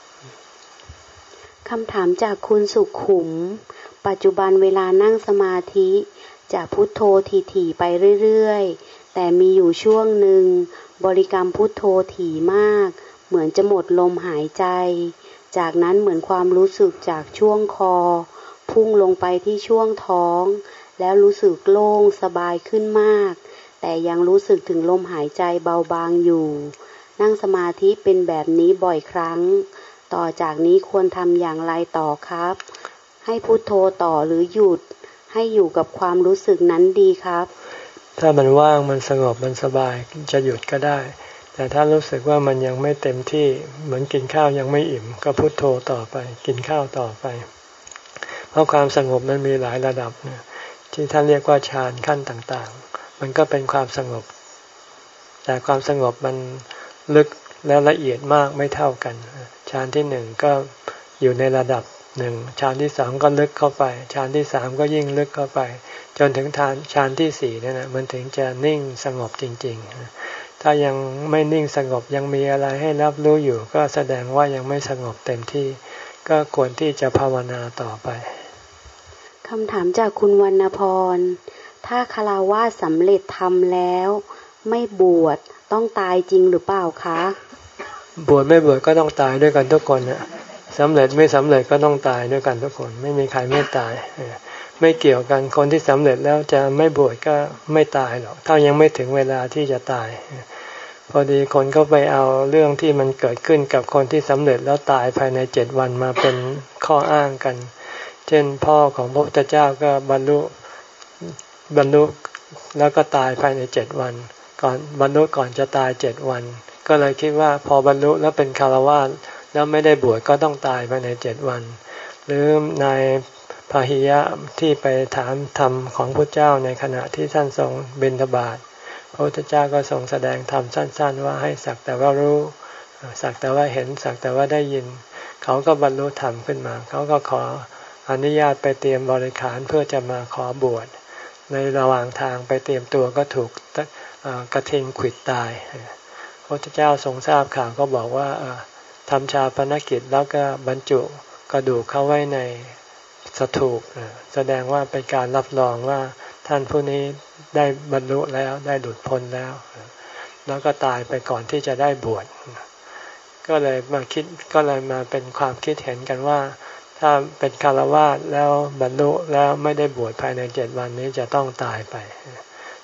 คำถามจากคุณสุขุมปัจจุบันเวลานั่งสมาธิจะพุทโธถี่ๆไปเรื่อยๆแต่มีอยู่ช่วงหนึ่งบริกรรมพุทโธถี่มากเหมือนจะหมดลมหายใจจากนั้นเหมือนความรู้สึกจากช่วงคอพุ่งลงไปที่ช่วงท้องแล้วรู้สึกโล่งสบายขึ้นมากแต่ยังรู้สึกถึงลมหายใจเบาบางอยู่นั่งสมาธิเป็นแบบนี้บ่อยครั้งต่อจากนี้ควรทำอย่างไรต่อครับให้พุทโธต่อหรือหยุดให้อยู่กับความรู้สึกนั้นดีครับถ้ามันว่างมันสงบมันสบายจะหยุดก็ได้แต่ถ้ารู้สึกว่ามันยังไม่เต็มที่เหมือนกินข้าวยังไม่อิ่มก็พุทโธต่อไปกินข้าวต่อไปเพราะความสงบมันมีหลายระดับที่ท่านเรียกว่าฌานขั้นต่างๆมันก็เป็นความสงบแต่ความสงบมันลึกและละเอียดมากไม่เท่ากันฌานที่หนึ่งก็อยู่ในระดับหนึ่งฌานที่สองก็ลึกเข้าไปฌานที่สามก็ยิ่งลึกเข้าไปจนถึงฌานฌานที่สี่นั่นนะมันถึงจะนิ่งสงบจริงๆถ้ายังไม่นิ่งสงบยังมีอะไรให้รับรู้อยู่ก็แสดงว่ายังไม่สงบเต็มที่ก็ควรที่จะภาวนาต่อไปคำถามจากคุณวรรณพรถ้าคฤหัสถ์สำเร็จธรรมแล้วไม่บวชต้องตายจริงหรือเปล่าคะบวชไม่บวชก็ต้องตายด้วยกันทุกคนนะสำเร็จไม่สำเร็จก็ต้องตายด้วยกันทุกคนไม่มีใครไม่ตายไม่เกี่ยวกันคนที่สำเร็จแล้วจะไม่บวชก็ไม่ตายหรอกถ้ายังไม่ถึงเวลาที่จะตายพอดีคนก็ไปเอาเรื่องที่มันเกิดขึ้นกับคนที่สำเร็จแล้วตายภายในเจ็ดวันมาเป็นข้ออ้างกันเช่นพ่อของพระพุทธเจ้าก็บรรลุบรรลุแล้วก็ตายภายในเจ็ดวันก่อนบรรลุก่อนจะตายเจ็ดวันก็เลยคิดว่าพอบรรลุแล้วเป็นฆราวาสแล้วไม่ได้บวชก็ต้องตายภายในเจ็ดวันหรือนายพาหิยะที่ไปถามธรรมของพระเจ้าในขณะที่ท่านทรงบิณฑบาตพระพุทธเจ้าก็ทรงแสดงธรรมสั้นๆว่าให้สักแต่ว่ารู้สักแต่ว่าเห็นสักแต่ว่าได้ยินเขาก็บรรลุธรรมขึ้นมาเขาก็ขออนุญาตไปเตรียมบริขารเพื่อจะมาขอบวชในระหว่างทางไปเตรียมตัวก็ถูกกระทิงขวิดตายพระพุทธเจ้าทรงทราบข่าวก็บอกว่าทำชาปนกิจแล้วก็บรรจุกระดูกเข้าไว้ในสถูปแสดงว่าเป็นการรับรองว่าท่านผู้นี้ได้บรรลุแล้วได้หลุดพ้นแล้วแล้วก็ตายไปก่อนที่จะได้บวชก็เลยมาคิดก็เลยมาเป็นความคิดเห็นกันว่าถ้าเป็นฆราวาสแล้วบรรลุแล้วไม่ได้บวชภายในเจ็ดวันนี้จะต้องตายไป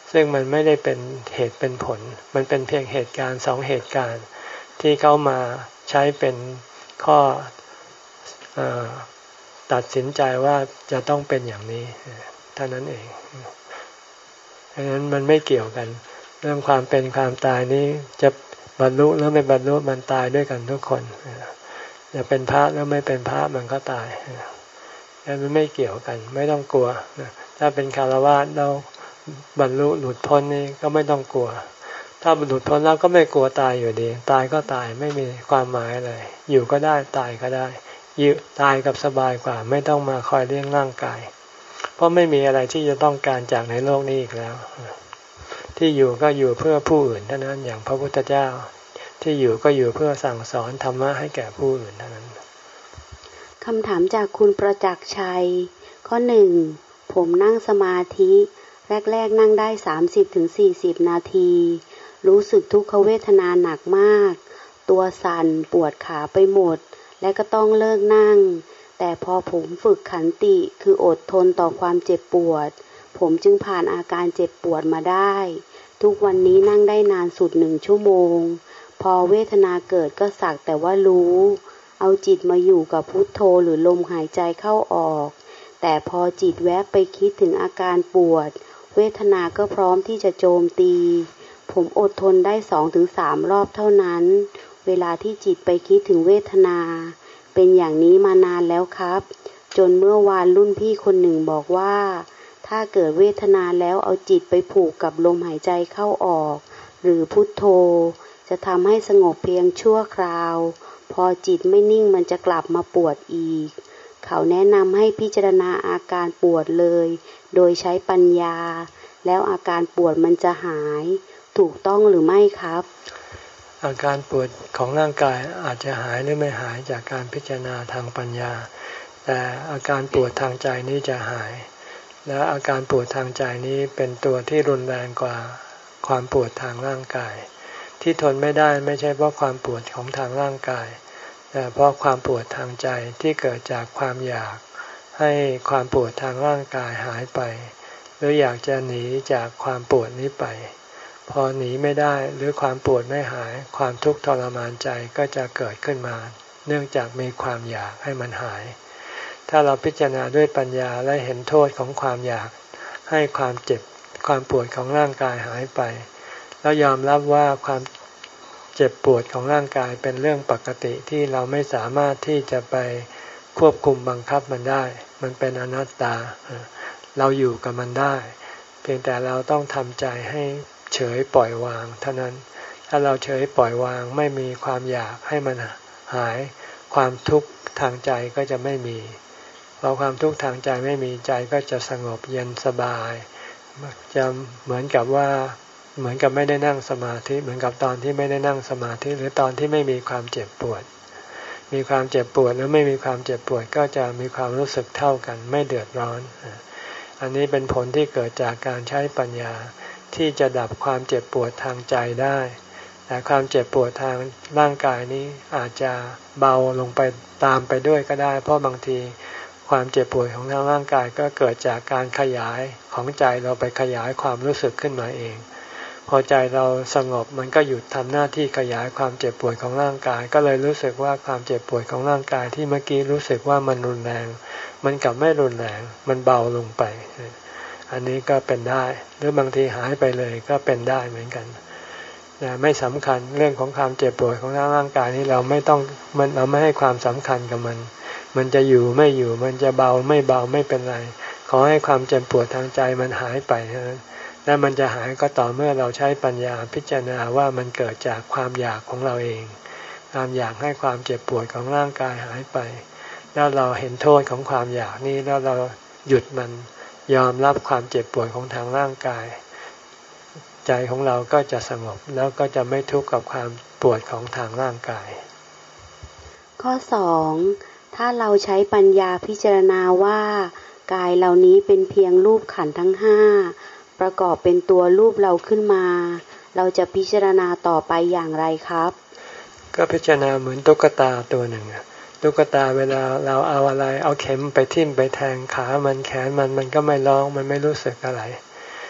ซึ่งมันไม่ได้เป็นเหตุเป็นผลมันเป็นเพียงเหตุการณ์สองเหตุการณ์ที่เขามาใช้เป็นข้อเอ่อตัดสินใจว่าจะต้องเป็นอย่างนี้เท่านั้นเองดังนั้นมันไม่เกี่ยวกันเรื่องความเป็นความตายนี้จะบรรลุหรือไม่บรรลุมันตายด้วยกันทุกคนจะเป็นพระหรือไม่เป็นพระมันก็ตายมันไม่เกี่ยวกันไม่ต้องกลัวถ้าเป็นคฤหัสถ์เราบรรลุหลุดพ้นนี่ก็ไม่ต้องกลัวถ้าหลุดพ้นแล้วก็ไม่กลัวตายอยู่ดีตายก็ตายไม่มีความหมายอะไรอยู่ก็ได้ตายก็ได้อยู่ตายกับสบายกว่าไม่ต้องมาคอยเลี้ยงร่างกายเพราะไม่มีอะไรที่จะต้องการจากในโลกนี้อีกแล้วที่อยู่ก็อยู่เพื่อผู้อื่นเท่านั้นอย่างพระพุทธเจ้าที่อยู่ก็อยู่เพื่อสั่งสอนธรรมะให้แก่ผู้อื่นเท่านั้นคำถามจากคุณประจักษ์ชัยข้อหนึ่งผมนั่งสมาธิแรกๆนั่งได้ สามสิบถึงสี่สิบ นาทีรู้สึกทุกขเวทนาหนักมากตัวสั่นปวดขาไปหมดและก็ต้องเลิกนั่งแต่พอผมฝึกขันติคืออดทนต่อความเจ็บปวดผมจึงผ่านอาการเจ็บปวดมาได้ทุกวันนี้นั่งได้นานสุดหนึ่งชั่วโมงพอเวทนาเกิดก็สักแต่ว่ารู้เอาจิตมาอยู่กับพุทโธหรือลมหายใจเข้าออกแต่พอจิตแวบไปคิดถึงอาการปวดเวทนาก็พร้อมที่จะโจมตีผมอดทนได้ สองถึงสาม รอบเท่านั้นเวลาที่จิตไปคิดถึงเวทนาเป็นอย่างนี้มานานแล้วครับจนเมื่อวานรุ่นพี่คนหนึ่งบอกว่าถ้าเกิดเวทนาแล้วเอาจิตไปผูกกับลมหายใจเข้าออกหรือพุทโธจะทำให้สงบเพียงชั่วคราวพอจิตไม่นิ่งมันจะกลับมาปวดอีกเขาแนะนำให้พิจารณาอาการปวดเลยโดยใช้ปัญญาแล้วอาการปวดมันจะหายถูกต้องหรือไม่ครับอาการปวดของร่างกายอาจจะหายหรือไม่หายจากการพิจารณาทางปัญญาแต่อาการปวดทางใจนี้จะหายและอาการปวดทางใจนี้เป็นตัวที่รุนแรงกว่าความปวดทางร่างกายที่ทนไม่ได้ไม่ใช่เพราะความปวดของทางร่างกายแต่เพราะความปวดทางใจที่เกิดจากความอยากให้ความปวดทางร่างกายหายไปหรืออยากจะหนีจากความปวดนี้ไปพอหนีไม่ได้หรือความปวดไม่หายความทุกข์ทรมานใจก็จะเกิดขึ้นมาเนื่องจากมีความอยากให้มันหายถ้าเราพิจารณาด้วยปัญญาและเห็นโทษของความอยากให้ความเจ็บความปวดของร่างกายหายไปแล้วยอมรับว่าความเจ็บปวดของร่างกายเป็นเรื่องปกติที่เราไม่สามารถที่จะไปควบคุมบังคับมันได้มันเป็นอนัตตาเราอยู่กับมันได้เพียงแต่เราต้องทำใจให้เฉยปล่อยวางเท่านั้นถ้าเราเฉยปล่อยวางไม่มีความอยากให้มันหายความทุกข์ทางใจก็จะไม่มีพอความทุกข์ทางใจไม่มีใจก็จะสงบเย็นสบายจะเหมือนกับว่าเหมือนกับไม่ได้นั่งสมาธิเหมือนกับตอนที่ไม่ได้นั่งสมาธิหรือตอนที่ไม่มีความเจ็บปวดมีความเจ็บปวดหรือไม่มีความเจ็บปวดก็จะมีความรู้สึกเท่ากันไม่เดือดร้อนอันนี้เป็นผลที่เกิดจากการใช้ปัญญาที่จะดับความเจ็บปวดทางใจได้แต่ความเจ็บปวดทางร่างกายนี้อาจจะเบาลงไปตามไปด้วยก็ได้เพราะบางทีความเจ็บปวดของทางร่างกายก็เกิดจากการขยายของใจเราไปขยายความรู้สึกขึ้นมาเองพอใจเราสงบมันก็หยุดทำหน้าที่ขยายความเจ็บปวดของร่างกายก็เลยรู้สึกว่าความเจ็บปวดของร่างกายที่เมื่อกี้รู้สึกว่ามันรุนแรงมันกลับไม่รุนแรงมันเบาลงไปอันนี้ก็เป็นได้หรือบางทีหายไปเลยก็เป็นได้เหมือนกันแต่ไม่สำคัญเรื่องของความเจ็บปวดของร่างกายนี้เราไม่ต้องมันเราไม่ให้ความสำคัญกับมันมันจะอยู่ไม่อยู่มันจะเบาไม่เบาไม่เป็นไรขอให้ความเจ็บปวดทางใจมันหายไปเท่านั้นและมันจะหายก็ต่อเมื่อเราใช้ปัญญาพิจารณาว่ามันเกิดจากความอยากของเราเองความอยากให้ความเจ็บปวดของร่างกายหายไปแล้วเราเห็นโทษของความอยากนี้แล้วเราหยุดมันยอมรับความเจ็บปวดของทางร่างกายใจของเราก็จะสงบแล้วก็จะไม่ทุกข์กับความปวดของทางร่างกายข้อสองถ้าเราใช้ปัญญาพิจารณาว่ากายเหล่านี้เป็นเพียงรูปขันธ์ทั้งห้าประกอบเป็นตัวรูปเราขึ้นมาเราจะพิจารณาต่อไปอย่างไรครับก็พิจารณาเหมือนตุ๊กตาตัวหนึ่งตุ๊กตาเวลาเราเอาอะไรเอาเข็มไปทิ่มไปแทงขามันแขนมันมันก็ไม่ร้องมันไม่รู้สึกอะไร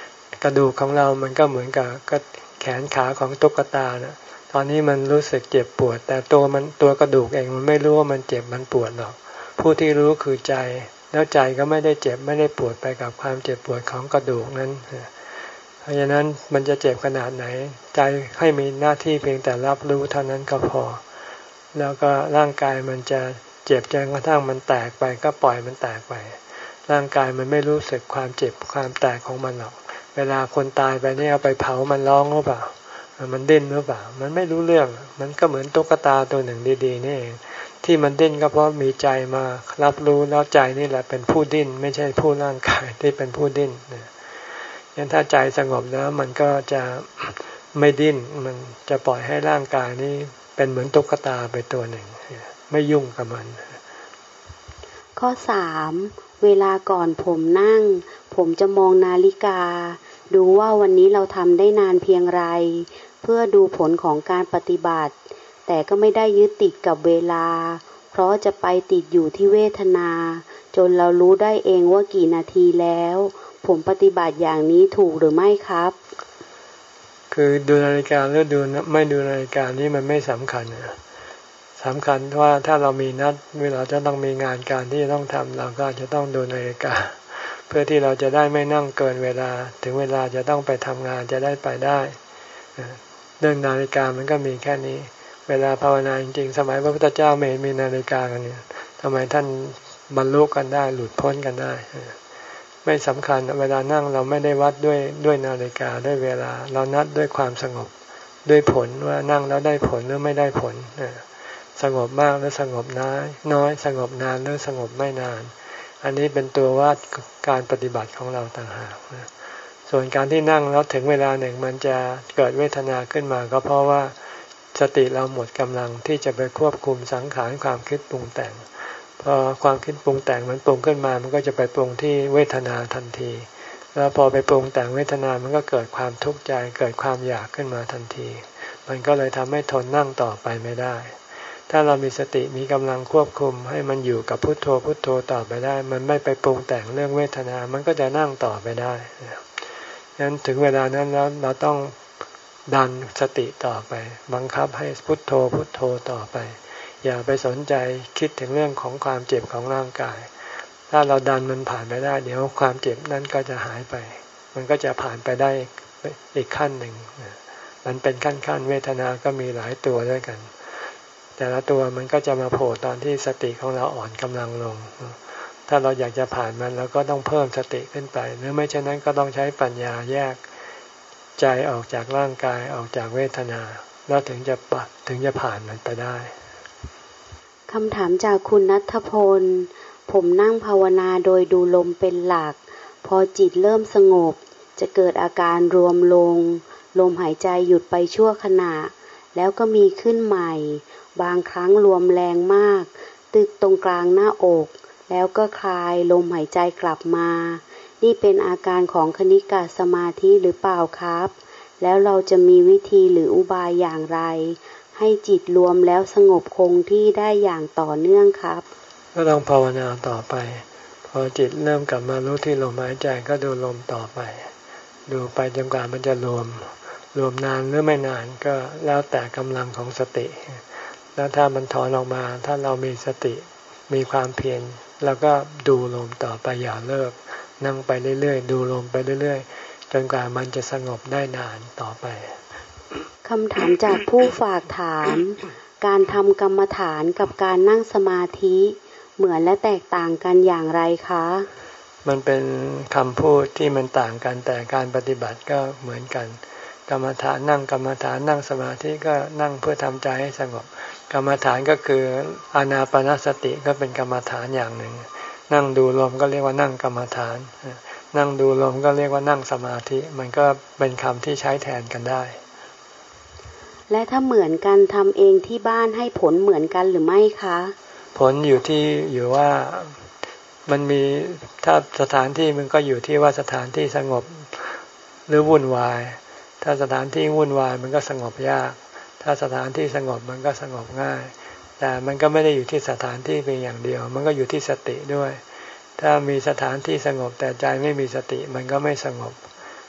กระดูกของเรามันก็เหมือนกับแขนขาของตุ๊กตานะตอนนี้มันรู้สึกเจ็บปวดแต่ตัวมันตัวกระดูกเองมันไม่รู้ว่ามันเจ็บมันปวดหรอกผู้ที่รู้คือใจแล้วใจก็ไม่ได้เจ็บไม่ได้ปวดไปกับความเจ็บปวดของกระดูกนั้นเพราะฉะนั้นมันจะเจ็บขนาดไหนใจให้มีหน้าที่เพียงแต่รับรู้เท่านั้นก็พอแล้วก็ร่างกายมันจะเจ็บจนกระทั่งมันแตกไปก็ปล่อยมันแตกไปร่างกายมันไม่รู้สึกความเจ็บความแตกของมันหรอกเวลาคนตายไปเนี่ยเอาไปเผามันร้องหรือเปล่ามันดิ้นหรือเปล่ามันไม่รู้เรื่องมันก็เหมือนตุ๊กตาตัวหนึ่งดีๆนี่เองที่มันดิ้นก็เพราะมีใจมารับรู้แล้วใจนี่แหละเป็นผู้ดิ้นไม่ใช่ผู้ร่างกายที่เป็นผู้ดิ้นงั้นถ้าใจสงบแล้วมันก็จะไม่ดิ้นมันจะปล่อยให้ร่างกายนี้เป็นเหมือนตุ๊กตาไปตัวหนึ่งไม่ยุ่งกับมันข้อสามเวลาก่อนผมนั่งผมจะมองนาฬิกาดูว่าวันนี้เราทำได้นานเพียงไรเพื่อดูผลของการปฏิบัติแต่ก็ไม่ได้ยึดติดกับเวลาเพราะจะไปติดอยู่ที่เวทนาจนเรารู้ได้เองว่ากี่นาทีแล้วผมปฏิบัติอย่างนี้ถูกหรือไม่ครับคือดูนาฬิกาหรือดูไม่ดูนาฬิกานี่มันไม่สำคัญสำคัญว่าถ้าเรามีนัดเวลาจะต้องมีงานการที่จะต้องทำเราก็จะต้องดูนาฬิกาเพื่อที่เราจะได้ไม่นั่งเกินเวลาถึงเวลาจะต้องไปทำงานจะได้ไปได้เรื่องนาฬิกามันก็มีแค่นี้เวลาภาวนาจริงๆสมัยพระพุทธเจ้าไม่มีนาฬิกากันเนี่ยทำไมท่านบรรลุกันได้หลุดพ้นกันได้ไม่สำคัญเวลานั่งเราไม่ได้วัดด้วยด้วยนาฬิกาด้วยเวลาเรานัดด้วยความสงบด้วยผลว่านั่งแล้วได้ผลหรือไม่ได้ผลสงบมากหรือสงบน้อยน้อยสงบนานหรือสงบไม่นานอันนี้เป็นตัววัดการปฏิบัติของเราต่างหากส่วนการที่นั่งแล้วถึงเวลาหนึ่งมันจะเกิดเวทนาขึ้นมาก็เพราะว่าสติเราหมดกำลังที่จะไปควบคุมสังขารความคิดปรุงแต่งพอความคิดปรุงแต่งมันปรุงขึ้นมามันก็จะไปปรุงที่เวทนาทันทีแล้วพอไปปรุงแต่งเวทนามันก็เกิดความทุกข์ใจเกิดความอยากขึ้นมาทันทีมันก็เลยทำให้ทนนั่งต่อไปไม่ได้ถ้าเรามีสติมีกำลังควบคุมให้มันอยู่กับพุทโธพุทโธต่อไปได้มันไม่ไปปรุงแต่งเรื่องเวทนามันก็จะนั่งต่อไปได้ฉะนั้นถึงเวลานั้นแล้วเราต้องดันสติต่อไปบังคับให้พุทโธพุทโธต่อไปอย่าไปสนใจคิดถึงเรื่องของความเจ็บของร่างกายถ้าเราดันมันผ่านไปได้เดี๋ยวความเจ็บนั้นก็จะหายไปมันก็จะผ่านไปได้อีกขั้นหนึ่งมันเป็นขั้นๆเวทนาก็มีหลายตัวด้วยกันแต่ละตัวมันก็จะมาโผล่ตอนที่สติของเราอ่อนกำลังลงถ้าเราอยากจะผ่านมันเราก็ต้องเพิ่มสติขึ้นไปหรือไม่เช่นนั้นก็ต้องใช้ปัญญาแยกใจออกจากร่างกายออกจากเวทนาแล้วถึงจะปัดถึงจะผ่านมันไปได้คำถามจากคุณณัฐพลผมนั่งภาวนาโดยดูลมเป็นหลักพอจิตเริ่มสงบจะเกิดอาการรวมลงลมหายใจหยุดไปชั่วขณะแล้วก็มีขึ้นใหม่บางครั้งรวมแรงมากตึกตรงกลางหน้าอกแล้วก็คลายลมหายใจกลับมานี่เป็นอาการของคณิกะสมาธิหรือเปล่าครับแล้วเราจะมีวิธีหรืออุบายอย่างไรให้จิตรวมแล้วสงบคงที่ได้อย่างต่อเนื่องครับก็ต้องภาวนาต่อไปพอจิตเริ่มกลับมารู้ที่ลมหายใจก็ดูลมต่อไปดูไปจนกว่ามันจะรวมรวมนานหรือไม่นานก็แล้วแต่กำลังของสติแล้วถ้ามันถอนออกมาถ้าเรามีสติมีความเพียรแล้วก็ดูลมต่อไปอย่าเลิกนั่งไปเรื่อยๆดูลมไปเรื่อยๆจนกว่ามันจะสงบได้นานต่อไปคำถามจากผู้ฝากถามการทำกรรมฐานกับการนั่งสมาธิเหมือนและแตกต่างกันอย่างไรคะมันเป็นคำพูดที่มันต่างกันแต่การปฏิบัติก็เหมือนกันกรรมฐานนั่งกรรมฐานนั่งสมาธิก็นั่งเพื่อทำใจให้สงบกรรมฐานก็คืออานาปานสติก็เป็นกรรมฐานอย่างหนึ่งนั่งดูลมก็เรียกว่านั่งกรรมฐานนั่งดูลมก็เรียกว่านั่งสมาธิมันก็เป็นคำที่ใช้แทนกันได้และถ้าเหมือนกันทำเองที่บ้านให้ผลเหมือนกันหรือไม่คะผลอยู่ที่อยู่ว่ามันมีถ้าสถานที่มันก็อยู่ที่ว่าสถานที่สงบหรือวุ่นวายถ้าสถานที่วุ่นวายมันก็สงบยากถ้าสถานที่สงบมันก็สงบง่ายแต่มันก็ไม่ได้อยู่ที่สถานที่เพียงอย่างเดียวมันก็อยู่ที่สติด้วยถ้ามีสถานที่สงบแต่ใจไม่มีสติมันก็ไม่สงบ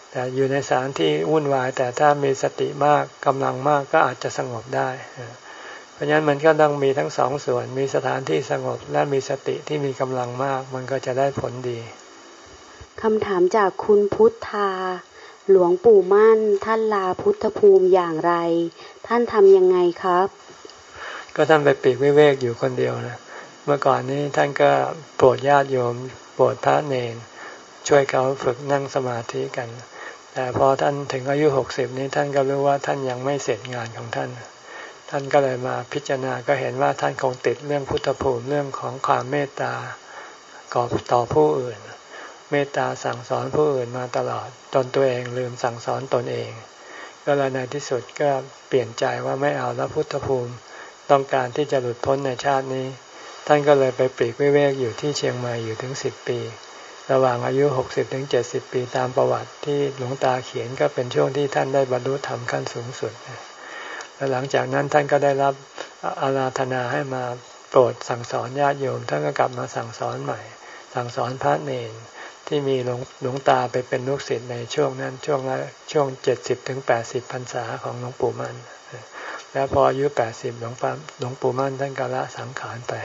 แต่อยู่ในสถานที่วุ่นวายแต่ถ้ามีสติมากกำลังมากก็อาจจะสงบได้เพราะฉะนั้นมันก็ต้องมีทั้งสองส่วนมีสถานที่สงบและมีสติที่มีกำลังมากมันก็จะได้ผลดีคำถามจากคุณพุทธาหลวงปู่มั่นท่านลาพุทธภูมิอย่างไรท่านทำยังไงครับก็ท่านไปปีกวิเวกอยู่คนเดียวนะเมื่อก่อนนี้ท่านก็โปรดญาติโยมโปรดพระเนรช่วยเขาฝึกนั่งสมาธิกันแต่พอท่านถึงอายุหกสิบนี้ท่านก็รู้ว่าท่านยังไม่เสร็จงานของท่านท่านก็เลยมาพิจารณาก็เห็นว่าท่านคงติดเรื่องพุทธภูมิเรื่องของความเมตตาต่อผู้อื่นเมตตาสั่งสอนผู้อื่นมาตลอดจนตัวเองลืมสั่งสอนตนเองก็เลยในที่สุดก็เปลี่ยนใจว่าไม่เอาแล้วพุทธภูมิต้องการที่จะหลุดพ้นในชาตินี้ท่านก็เลยไปปลีกวิเวกอยู่ที่เชียงใหม่อยู่ถึงสิบปีระหว่างอายุหกสิบถึงเจ็ดสิบปีตามประวัติที่หลวงตาเขียนก็เป็นช่วงที่ท่านได้บรรลุธรรมขั้นสูงสุดและหลังจากนั้นท่านก็ได้รับอาราธนาให้มาโปรดสั่งสอนญาติโยมท่านก็กลับมาสั่งสอนใหม่สั่งสอนพระเนรที่มีหลวงหลวงตาไปเป็นลูกศิษย์ในช่วงนั้นช่วงละช่วงเจ็ดสิบถึงแปดสิบพรรษาของหลวงปู่มั่นแล้วพออายุแปดสิบหลวงปู่หลวงปู่มั่นท่านก็ละสังขารไป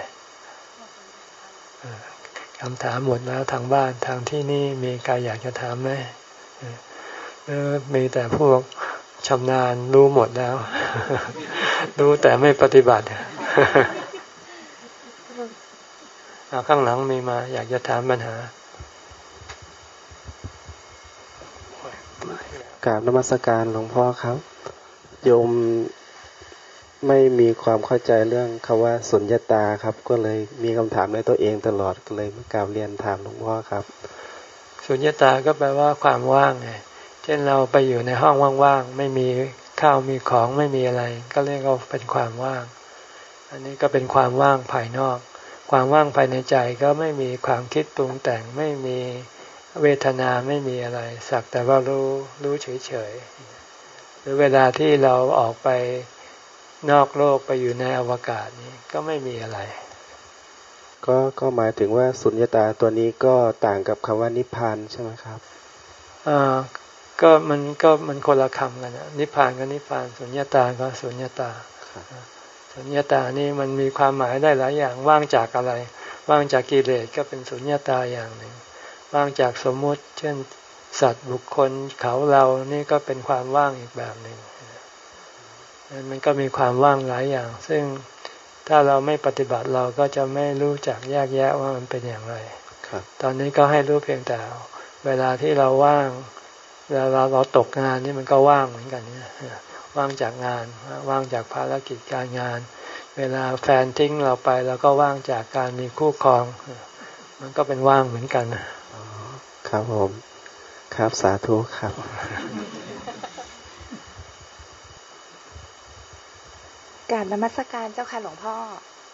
คำถามหมดแล้วทางบ้านทางที่นี่มีใครอยากจะถามไหมเออมีแต่พวกชำนาญรู้หมดแล้วรู้แต่ไม่ปฏิบัติข้างหลังมีมาอยากจะถามปัญหากราบนมัสการหลวงพ่อครับโยมไม่มีความเข้าใจเรื่องคำว่าสุญญตาครับก็เลยมีคำถามในตัวเองตลอดก็เลยมากราบเรียนถามหลวงพ่อครับสุญญตาก็แปลว่าความว่างไงเช่นเราไปอยู่ในห้องว่างๆไม่มีข้าวมีของไม่มีอะไรก็เรียกว่าเป็นความว่างอันนี้ก็เป็นความว่างภายนอกความว่างภายในใจก็ไม่มีความคิดปรุงแต่งไม่มีเวทนาไม่มีอะไรสักแต่ว่ารู้รู้เฉยๆหรือเวลาที่เราออกไปนอกโลกไปอยู่ในอวกาศนี้ก็ไม่มีอะไรก็ก็หมายถึงว่าสุญญตาตัวนี้ก็ต่างกับคำว่านิพพานใช่ไหมครับอ่าก็มันก็มันคนละคำกันนะนิพพานก็นิพพานสุญญตาก็สุญญตาสุญญตานี่มันมีความหมายได้หลายอย่างว่างจากอะไรว่างจากกิเลสก็เป็นสุญญตาอย่างหนึ่งว่างจากสมมุติเช่นสัตว์บุคคลเขาเรานี่ก็เป็นความว่างอีกแบบหนึ่งมันก็มีความว่างหลายอย่างซึ่งถ้าเราไม่ปฏิบัติเราก็จะไม่รู้จักแยกแยะว่ามันเป็นอย่างไรตอนนี้ก็ให้รู้เพียงแต่เวลาที่เราว่างเวลาเราเราตกงานนี่มันก็ว่างเหมือนกันเนี่ยว่างจากงานว่างจากภารกิจการงานเวลาแฟนทิ้งเราไปเราก็ว่างจากการมีคู่ครองมันก็เป็นว่างเหมือนกันครับผมครับสาธุครับกราบนมัสการเจ้าค่ะหลวงพ่อ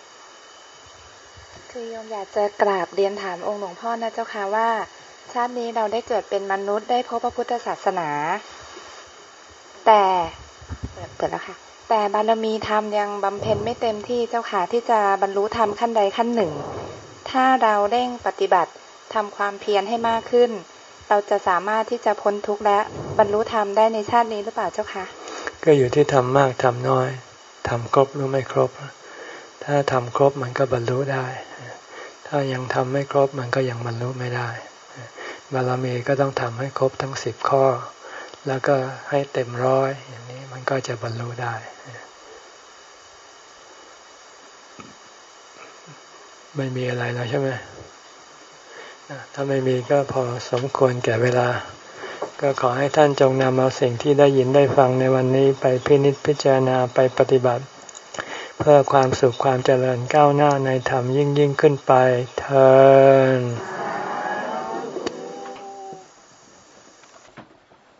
คือโยมอยากจะกราบเรียนถามองค์หลวงพ่อนะเจ้าค่ะว่าชาตินี้เราได้เกิดเป็นมนุษย์ได้พบพระพุทธศาสนาแต่เปิดเปิดแล้วค่ะแต่บารมีธรรมยังบำเพ็ญไม่เต็มที่เจ้าค่ะที่จะบรรลุธรรมขั้นใดขั้นหนึ่งถ้าเราเร่งปฏิบัติทำความเพียรให้มากขึ้นเราจะสามารถที่จะพ้นทุกข์และบรรลุธรรมได้ในชาตินี้หรือเปล่าเจ้าคะก็อยู่ที่ทำมากทำน้อยทำครบหรือไม่ครบถ้าทำครบมันก็บรรลุได้ถ้ายังทำไม่ครบมันก็ยังบรรลุไม่ได้บารมีก็ต้องทำให้ครบทั้งสิบข้อแล้วก็ให้เต็มร้อยอย่างนี้มันก็จะบรรลุได้ไม่มีอะไรแล้วใช่ไหมถ้าไม่มีก็พอสมควรแก่เวลาก็ขอให้ท่านจงนำเอาสิ่งที่ได้ยินได้ฟังในวันนี้ไปพินิจพิจารณาไปปฏิบัติเพื่อความสุขความเจริญก้าวหน้าในธรรมยิ่งยิ่งขึ้นไปเทอญ